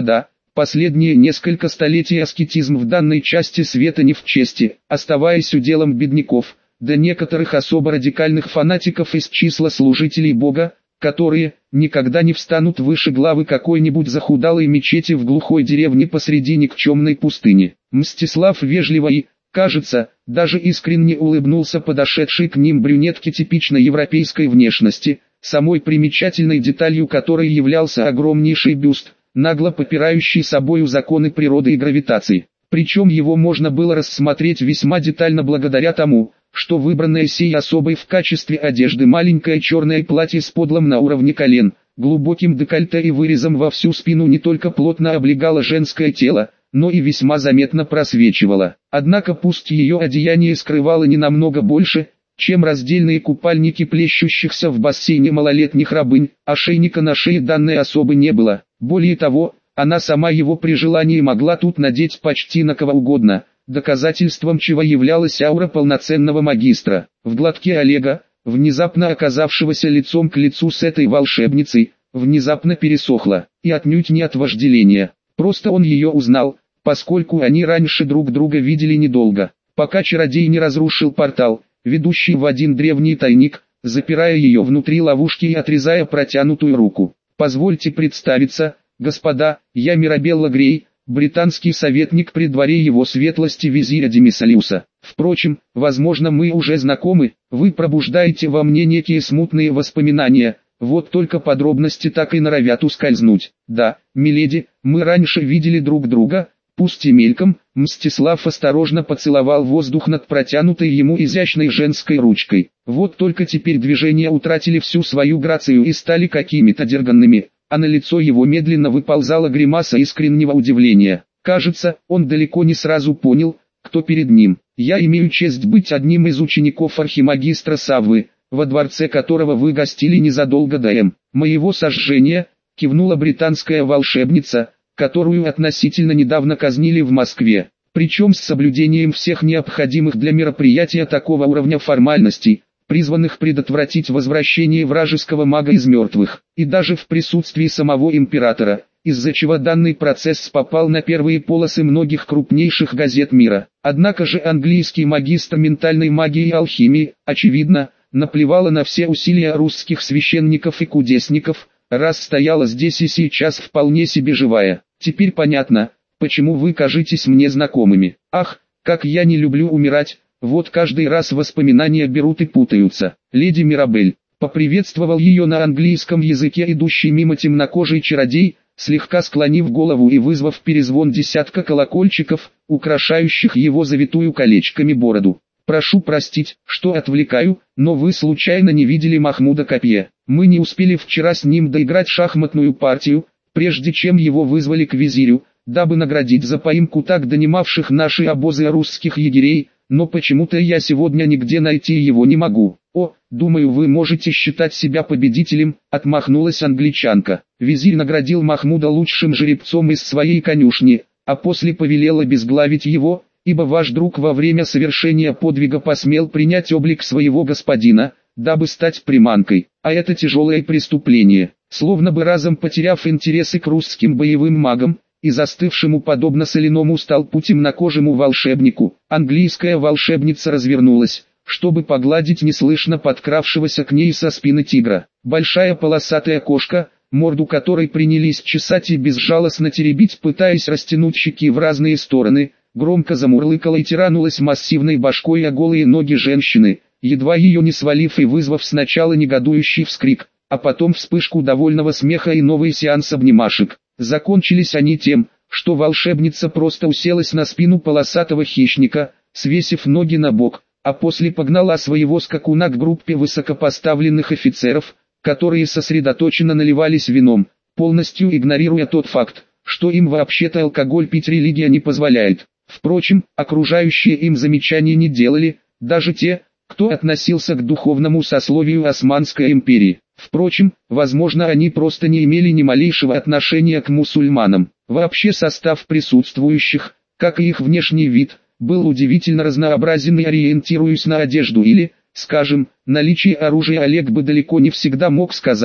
Последние несколько столетий аскетизм в данной части света не в чести, оставаясь уделом бедняков, да некоторых особо радикальных фанатиков из числа служителей Бога, которые никогда не встанут выше главы какой-нибудь захудалой мечети в глухой деревне посреди никчемной пустыни. Мстислав вежливо и, кажется, даже искренне улыбнулся подошедшей к ним брюнетке типично европейской внешности, самой примечательной деталью которой являлся огромнейший бюст, нагло попирающий собою законы природы и гравитации. Причем его можно было рассмотреть весьма детально благодаря тому, что выбранное сей особой в качестве одежды маленькое черное платье с подлом на уровне колен, глубоким декольте и вырезом во всю спину не только плотно облегало женское тело, но и весьма заметно просвечивало. Однако пусть ее одеяние скрывало не намного больше, чем раздельные купальники плещущихся в бассейне малолетних рабынь, ошейника на шее данной особы не было. Более того, она сама его при желании могла тут надеть почти на кого угодно, доказательством чего являлась аура полноценного магистра. В глотке Олега, внезапно оказавшегося лицом к лицу с этой волшебницей, внезапно пересохло, и отнюдь не от вожделения. Просто он ее узнал, поскольку они раньше друг друга видели недолго, пока чародей не разрушил портал, ведущий в один древний тайник, запирая ее внутри ловушки и отрезая протянутую руку. «Позвольте представиться, господа, я Мирабелла Грей, британский советник при дворе его светлости визиря Демисалиуса. Впрочем, возможно, мы уже знакомы, вы пробуждаете во мне некие смутные воспоминания, вот только подробности так и норовят ускользнуть. Да, миледи, мы раньше видели друг друга, пусть и мельком». Мстислав осторожно поцеловал воздух над протянутой ему изящной женской ручкой. Вот только теперь движения утратили всю свою грацию и стали какими-то дерганными, а на лицо его медленно выползала гримаса искреннего удивления. Кажется, он далеко не сразу понял, кто перед ним. «Я имею честь быть одним из учеников архимагистра Саввы, во дворце которого вы гостили незадолго до моего сожжения», кивнула британская волшебница, которую относительно недавно казнили в Москве, причем с соблюдением всех необходимых для мероприятия такого уровня формальностей, призванных предотвратить возвращение вражеского мага из мертвых, и даже в присутствии самого императора, из-за чего данный процесс попал на первые полосы многих крупнейших газет мира. Однако же английский магистр ментальной магии и алхимии, очевидно, наплевала на все усилия русских священников и кудесников, раз стояла здесь и сейчас вполне себе живая. Теперь понятно, почему вы кажетесь мне знакомыми. Ах, как я не люблю умирать, вот каждый раз воспоминания берут и путаются. Леди Мирабель, поприветствовал ее на английском языке идущий мимо темнокожий чародей, слегка склонив голову и вызвав перезвон десятка колокольчиков, украшающих его завитую колечками бороду. «Прошу простить, что отвлекаю, но вы случайно не видели Махмуда Копье? Мы не успели вчера с ним доиграть шахматную партию, прежде чем его вызвали к визирю, дабы наградить за поимку так донимавших наши обозы русских егерей, но почему-то я сегодня нигде найти его не могу». «О, думаю, вы можете считать себя победителем», — отмахнулась англичанка. Визирь наградил Махмуда лучшим жеребцом из своей конюшни, а после повелел обезглавить его, ибо ваш друг во время совершения подвига посмел принять облик своего господина, дабы стать приманкой, а это тяжелое преступление. Словно бы разом потеряв интересы к русским боевым магам, и застывшему подобно соляному столпу темнокожему волшебнику, английская волшебница развернулась, чтобы погладить неслышно подкравшегося к ней со спины тигра. Большая полосатая кошка, морду которой принялись чесать и безжалостно теребить, пытаясь растянуть щеки в разные стороны, громко замурлыкала и тиранулась массивной башкой о голые ноги женщины, едва ее не свалив и вызвав сначала негодующий вскрик, а потом вспышку довольного смеха и новый сеанс обнимашек. Закончились они тем, что волшебница просто уселась на спину полосатого хищника, свесив ноги на бок, а после погнала своего скакуна к группе высокопоставленных офицеров, которые сосредоточенно наливались вином, полностью игнорируя тот факт, что им вообще-то алкоголь пить религия не позволяет. Впрочем, окружающие им замечаний не делали, даже те, кто относился к духовному сословию Османской империи. Впрочем, возможно, они просто не имели ни малейшего отношения к мусульманам. Вообще состав присутствующих, как и их внешний вид, был удивительно разнообразен, и ориентируясь на одежду или, скажем, наличие оружия, Олег бы далеко не всегда мог сказать,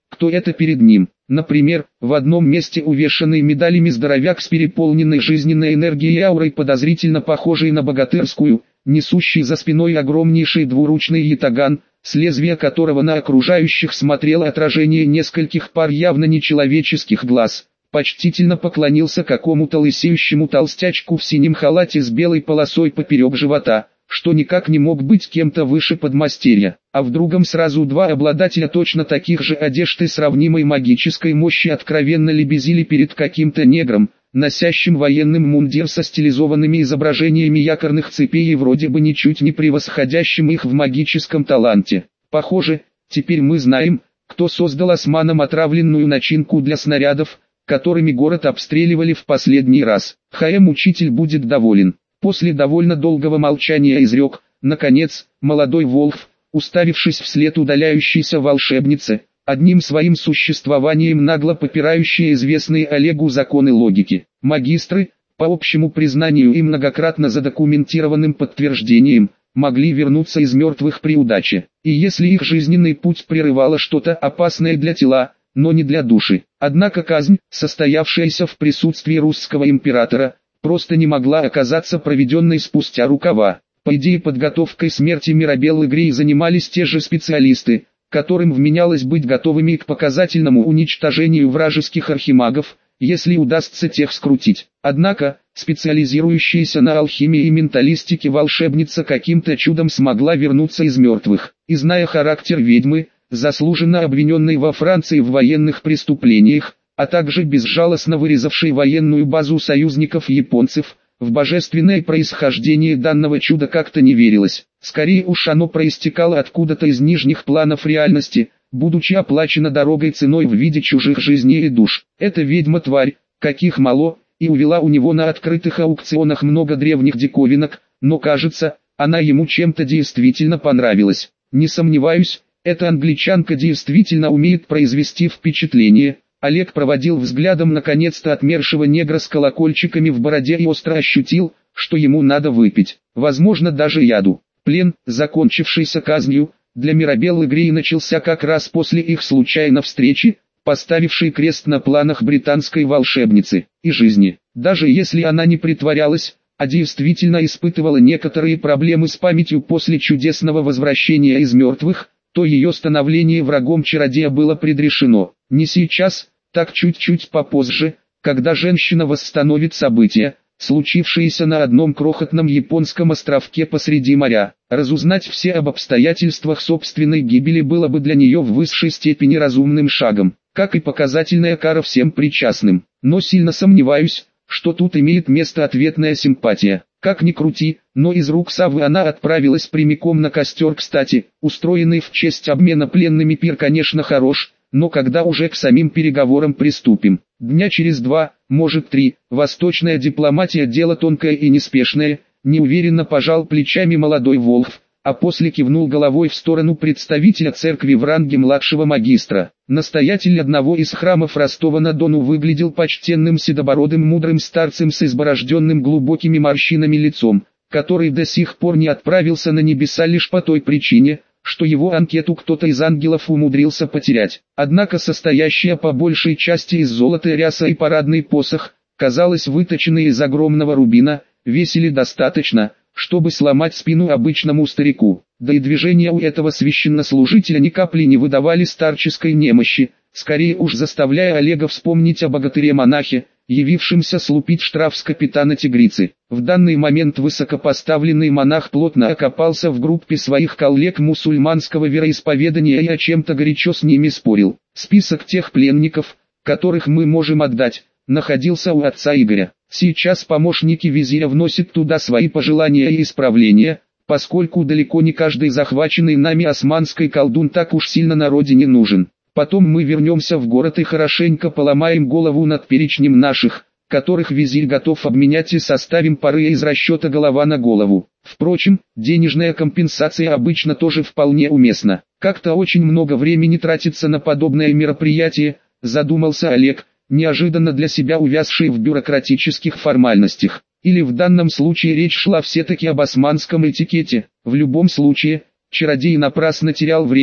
кто это перед ним. Например, в одном месте увешанный медалями здоровяк с переполненной жизненной энергией и аурой, подозрительно похожей на богатырскую, несущий за спиной огромнейший двуручный ятаган, с лезвия которого на окружающих смотрело отражение нескольких пар явно нечеловеческих глаз, почтительно поклонился какому-то лысеющему толстячку в синем халате с белой полосой поперек живота, что никак не мог быть кем-то выше подмастерья, а в другом сразу два обладателя точно таких же одежд и сравнимой магической мощи откровенно лебезили перед каким-то негром, носящим военным мундир со стилизованными изображениями якорных цепей и вроде бы ничуть не превосходящим их в магическом таланте. Похоже, теперь мы знаем, кто создал османам отравленную начинку для снарядов, которыми город обстреливали в последний раз. Учитель будет доволен. После довольно долгого молчания изрек, наконец, молодой Волхв, уставившись вслед удаляющейся волшебнице, одним своим существованием нагло попирающие известные Олегу законы логики. Магистры, по общему признанию и многократно задокументированным подтверждением, могли вернуться из мертвых при удаче, и если их жизненный путь прерывало что-то опасное для тела, но не для души. Однако казнь, состоявшаяся в присутствии русского императора, просто не могла оказаться проведенной спустя рукава. По идее, подготовкой смерти Мирабеллы Грей занимались те же специалисты, которым вменялось быть готовыми к показательному уничтожению вражеских архимагов, если удастся тех скрутить. Однако, специализирующаяся на алхимии и менталистике волшебница каким-то чудом смогла вернуться из мертвых, и зная характер ведьмы, заслуженно обвиненной во Франции в военных преступлениях, а также безжалостно вырезавшей военную базу союзников японцев, в божественное происхождение данного чуда как-то не верилось. Скорее уж оно проистекало откуда-то из нижних планов реальности, будучи оплачено дорогой ценой в виде чужих жизней и душ. Эта ведьма-тварь, каких мало, и увела у него на открытых аукционах много древних диковинок, но кажется, она ему чем-то действительно понравилась. Не сомневаюсь, эта англичанка действительно умеет произвести впечатление. Олег проводил взглядом наконец-то отмершего негра с колокольчиками в бороде и остро ощутил, что ему надо выпить, возможно даже яду. Плен, закончившийся казнью, для Мирабеллы Грей начался как раз после их случайной встречи, поставившей крест на планах британской волшебницы и жизни. Даже если она не притворялась, а действительно испытывала некоторые проблемы с памятью после чудесного возвращения из мертвых, то ее становление врагом чародея было предрешено. Не сейчас, так чуть-чуть попозже, когда женщина восстановит события, случившиеся на одном крохотном японском островке посреди моря. Разузнать все об обстоятельствах собственной гибели было бы для нее в высшей степени разумным шагом, как и показательная кара всем причастным. Но сильно сомневаюсь, что тут имеет место ответная симпатия. Как ни крути, но из рук Саввы она отправилась прямиком на костер. Кстати, устроенный в честь обмена пленными пир, конечно, хорош, но когда уже к самим переговорам приступим? Дня через 2, может 3, восточная дипломатия дело тонкое и неспешное, неуверенно пожал плечами молодой Волхв, а после кивнул головой в сторону представителя церкви в ранге младшего магистра. Настоятель одного из храмов Ростова-на-Дону выглядел почтенным седобородым мудрым старцем с изборожденным глубокими морщинами лицом, который до сих пор не отправился на небеса лишь по той причине, что его анкету кто-то из ангелов умудрился потерять. Однако состоящая по большей части из золота ряса и парадный посох, казалось выточенные из огромного рубина, весили достаточно, чтобы сломать спину обычному старику. Да и движения у этого священнослужителя ни капли не выдавали старческой немощи, скорее уж заставляя Олега вспомнить о богатыре-монахе, явившемся слупить штраф с капитана Тигрицы. В данный момент высокопоставленный монах плотно окопался в группе своих коллег мусульманского вероисповедания и о чем-то горячо с ними спорил. Список тех пленников, которых мы можем отдать, находился у отца Игоря. Сейчас помощники визиря вносят туда свои пожелания и исправления, поскольку далеко не каждый захваченный нами османский колдун так уж сильно на родине нужен. Потом мы вернемся в город и хорошенько поломаем голову над перечнем наших, которых визирь готов обменять, и составим пары из расчета голова на голову. Впрочем, денежная компенсация обычно тоже вполне уместна. Как-то очень много времени тратится на подобное мероприятие, задумался Олег, неожиданно для себя увязший в бюрократических формальностях. Или в данном случае речь шла все-таки об османском этикете. В любом случае, чародей напрасно терял время,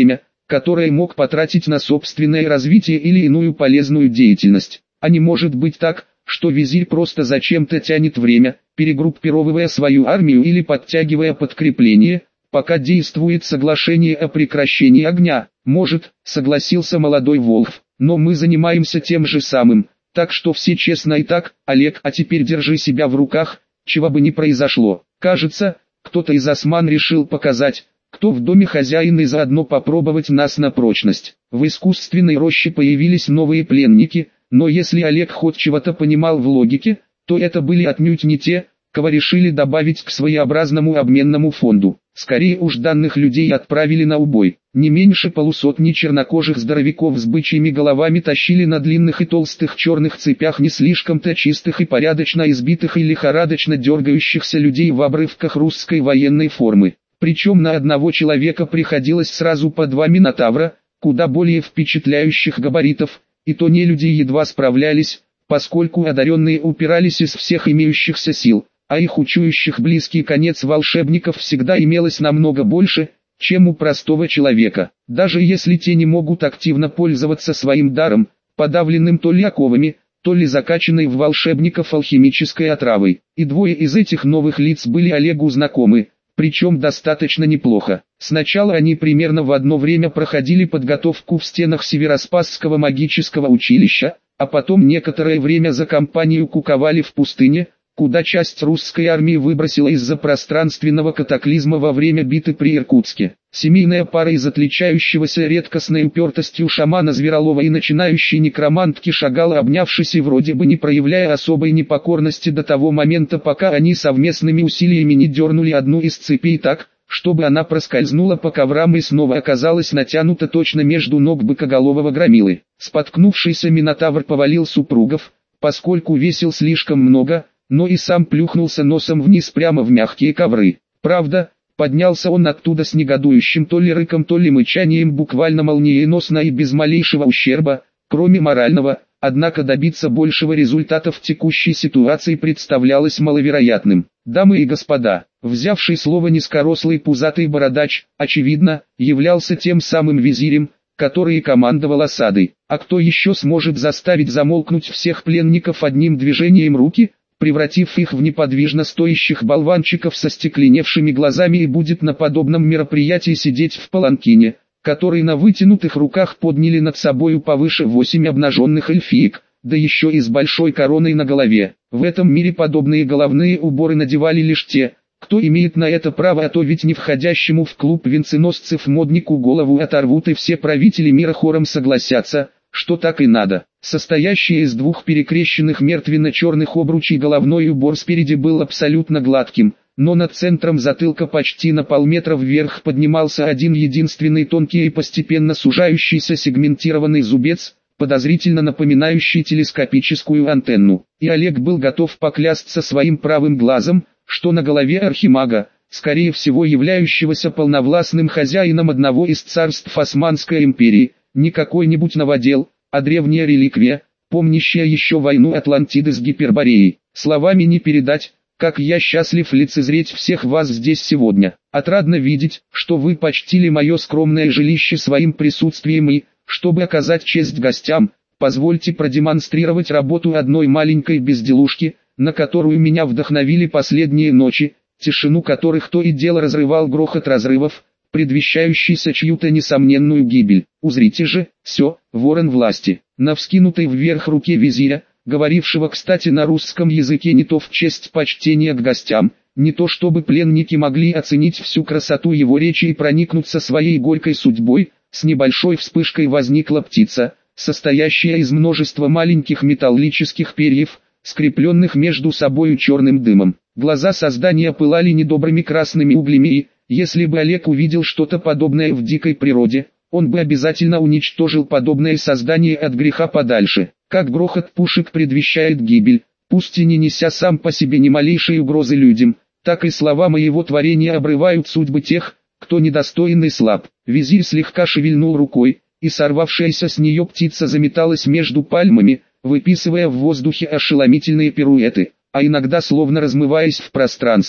которое мог потратить на собственное развитие или иную полезную деятельность. А не может быть так, что визирь просто зачем-то тянет время, перегруппировывая свою армию или подтягивая подкрепление, пока действует соглашение о прекращении огня. Может, согласился молодой Волхв, но мы занимаемся тем же самым, так что все честно и так. Олег, а теперь держи себя в руках, чего бы ни произошло. Кажется, кто-то из осман решил показать, кто в доме хозяин, и заодно попробовать нас на прочность. В искусственной роще появились новые пленники, но если Олег хоть чего-то понимал в логике, то это были отнюдь не те, кого решили добавить к своеобразному обменному фонду. Скорее уж данных людей отправили на убой. Не меньше полусотни чернокожих здоровяков с бычьими головами тащили на длинных и толстых черных цепях не слишком-то чистых и порядочно избитых и лихорадочно дергающихся людей в обрывках русской военной формы. Причем на одного человека приходилось сразу по 2 минотавра, куда более впечатляющих габаритов, и то не люди едва справлялись, поскольку одаренные упирались из всех имеющихся сил, а их учующих близкий конец волшебников всегда имелось намного больше, чем у простого человека. Даже если те не могут активно пользоваться своим даром, подавленным то ли оковами, то ли закачанной в волшебников алхимической отравой. И двое из этих новых лиц были Олегу знакомы, причем достаточно неплохо. Сначала они примерно в одно время проходили подготовку в стенах Североспасского магического училища, а потом некоторое время за компанию куковали в пустыне, куда часть русской армии выбросила из-за пространственного катаклизма во время битвы при Иркутске. Семейная пара из отличающегося редкостной упертостью шамана Зверолова и начинающей некромантки шагала, обнявшись и вроде бы не проявляя особой непокорности до того момента, пока они совместными усилиями не дернули одну из цепей так, чтобы она проскользнула по коврам и снова оказалась натянута точно между ног быкоголового громилы. Споткнувшийся Минотавр повалил супругов, поскольку весил слишком много, но и сам плюхнулся носом вниз прямо в мягкие ковры. Правда, поднялся он оттуда с негодующим то ли рыком, то ли мычанием, буквально молниеносно и без малейшего ущерба, кроме морального, однако добиться большего результата в текущей ситуации представлялось маловероятным. Дамы и господа, взявший слово низкорослый пузатый бородач, очевидно, являлся тем самым визирем, который командовал осадой. А кто еще сможет заставить замолкнуть всех пленников одним движением руки, превратив их в неподвижно стоящих болванчиков со стекленевшими глазами, и будет на подобном мероприятии сидеть в паланкине, который на вытянутых руках подняли над собою повыше 8 обнаженных эльфиек, да еще и с большой короной на голове. В этом мире подобные головные уборы надевали лишь те, кто имеет на это право, а то ведь не входящему в клуб венценосцев моднику голову оторвут, и все правители мира хором согласятся, что так и надо. Состоящий из 2 перекрещенных мертвенно-черных обручей головной убор спереди был абсолютно гладким, но над центром затылка почти на полметра вверх поднимался один единственный тонкий и постепенно сужающийся сегментированный зубец, подозрительно напоминающий телескопическую антенну. И Олег был готов поклясться своим правым глазом, что на голове архимага, скорее всего являющегося полновластным хозяином одного из царств Османской империи, не какой-нибудь новодел, а древняя реликвия, помнящая еще войну Атлантиды с Гипербореей. Словами не передать, как я счастлив лицезреть всех вас здесь сегодня. Отрадно видеть, что вы почтили мое скромное жилище своим присутствием и, чтобы оказать честь гостям, позвольте продемонстрировать работу одной маленькой безделушки, на которую меня вдохновили последние ночи, тишину которых то и дело разрывал грохот разрывов, предвещающийся чью-то несомненную гибель. Узрите же, все, ворон власти. На вскинутой вверх руке визиря, говорившего кстати на русском языке не то в честь почтения к гостям, не то чтобы пленники могли оценить всю красоту его речи и проникнуться своей горькой судьбой, с небольшой вспышкой возникла птица, состоящая из множества маленьких металлических перьев, скрепленных между собою черным дымом. Глаза создания пылали недобрыми красными углями и, если бы Олег увидел что-то подобное в дикой природе, он бы обязательно уничтожил подобное создание от греха подальше. Как грохот пушек предвещает гибель, пусть и не неся сам по себе ни малейшей угрозы людям, так и слова моего творения обрывают судьбы тех, кто недостоин и слаб. Визирь слегка шевельнул рукой, и сорвавшаяся с нее птица заметалась между пальмами, выписывая в воздухе ошеломительные пируэты, а иногда словно размываясь в пространстве,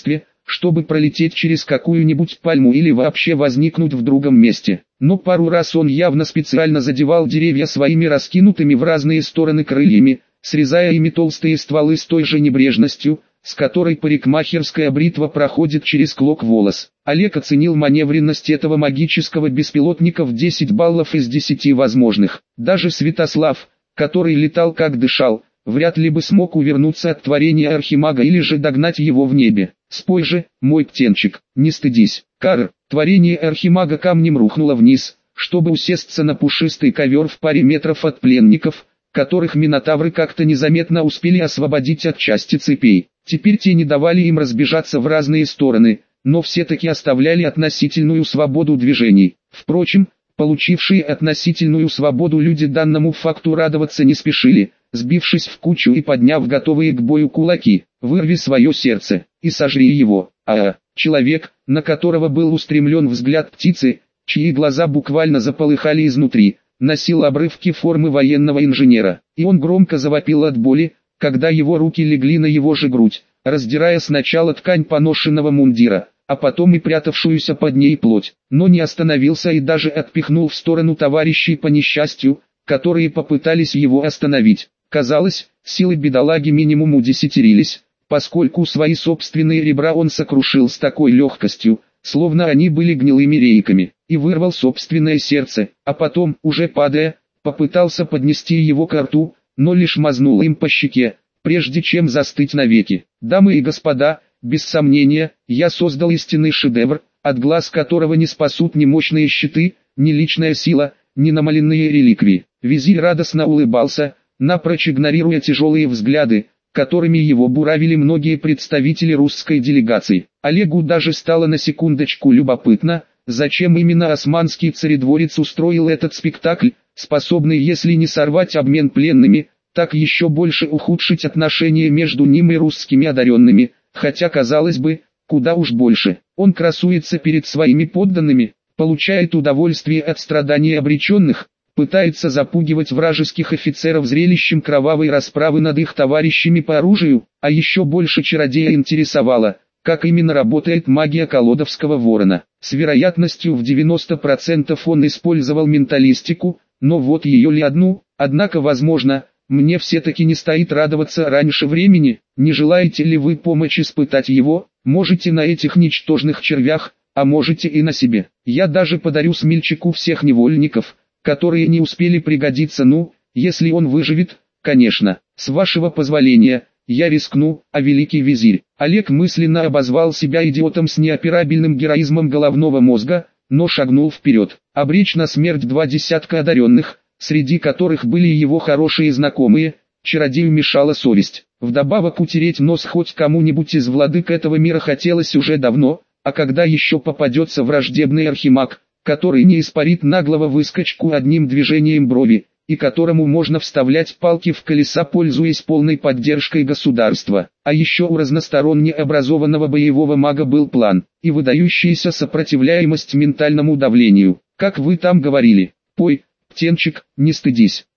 чтобы пролететь через какую-нибудь пальму или вообще возникнуть в другом месте. Но пару раз он явно специально задевал деревья своими раскинутыми в разные стороны крыльями, срезая ими толстые стволы с той же небрежностью, с которой парикмахерская бритва проходит через клок волос. Олег оценил маневренность этого магического беспилотника в 10 баллов из 10 возможных. Даже Святослав, который летал как дышал, вряд ли бы смог увернуться от творения архимага или же догнать его в небе. «Спой же, мой птенчик, не стыдись». Кар, творение архимага камнем рухнуло вниз, чтобы усесться на пушистый ковер в паре метров от пленников, которых минотавры как-то незаметно успели освободить от части цепей. Теперь те не давали им разбежаться в разные стороны, но все-таки оставляли относительную свободу движений. Впрочем, получившие относительную свободу люди данному факту радоваться не спешили, сбившись в кучу и подняв готовые к бою кулаки. «Вырви свое сердце и сожри его». Человек, на которого был устремлен взгляд птицы, чьи глаза буквально заполыхали изнутри, носил обрывки формы военного инженера, и он громко завопил от боли, когда его руки легли на его же грудь, раздирая сначала ткань поношенного мундира, а потом и прятавшуюся под ней плоть, но не остановился и даже отпихнул в сторону товарищей по несчастью, которые попытались его остановить. Казалось, силы бедолаги минимум удесятерились, поскольку свои собственные ребра он сокрушил с такой легкостью, словно они были гнилыми рейками, и вырвал собственное сердце, а потом, уже падая, попытался поднести его ко рту, но лишь мазнул им по щеке, прежде чем застыть навеки. «Дамы и господа, без сомнения, я создал истинный шедевр, от глаз которого не спасут ни мощные щиты, ни личная сила, ни намаленные реликвии». Визирь радостно улыбался, напрочь игнорируя тяжелые взгляды, которыми его буравили многие представители русской делегации. Олегу даже стало на секундочку любопытно, зачем именно османский царедворец устроил этот спектакль, способный если не сорвать обмен пленными, так еще больше ухудшить отношения между ним и русскими одаренными, хотя казалось бы, куда уж больше. Он красуется перед своими подданными, получает удовольствие от страданий обреченных, пытается запугивать вражеских офицеров зрелищем кровавой расправы над их товарищами по оружию, а еще больше чародея интересовало, как именно работает магия колодовского ворона. С вероятностью в 90% он использовал менталистику, но вот ее ли одну, однако возможно, мне все-таки не стоит радоваться раньше времени. Не желаете ли вы помочь испытать его? Можете на этих ничтожных червях, а можете и на себе. Я даже подарю смельчаку всех невольников, которые не успели пригодиться, если он выживет, конечно. С вашего позволения, я рискну, великий визирь». Олег мысленно обозвал себя идиотом с неоперабельным героизмом головного мозга, но шагнул вперед. Обречь на смерть 20 одаренных, среди которых были его хорошие знакомые, чародею мешала совесть. Вдобавок утереть нос хоть кому-нибудь из владык этого мира хотелось уже давно, а когда еще попадется враждебный архимаг, который не испарит наглого выскочку одним движением брови, и которому можно вставлять палки в колеса, пользуясь полной поддержкой государства. А еще у разносторонне образованного боевого мага был план, и выдающаяся сопротивляемость ментальному давлению. Как вы там говорили, пой, птенчик, не стыдись.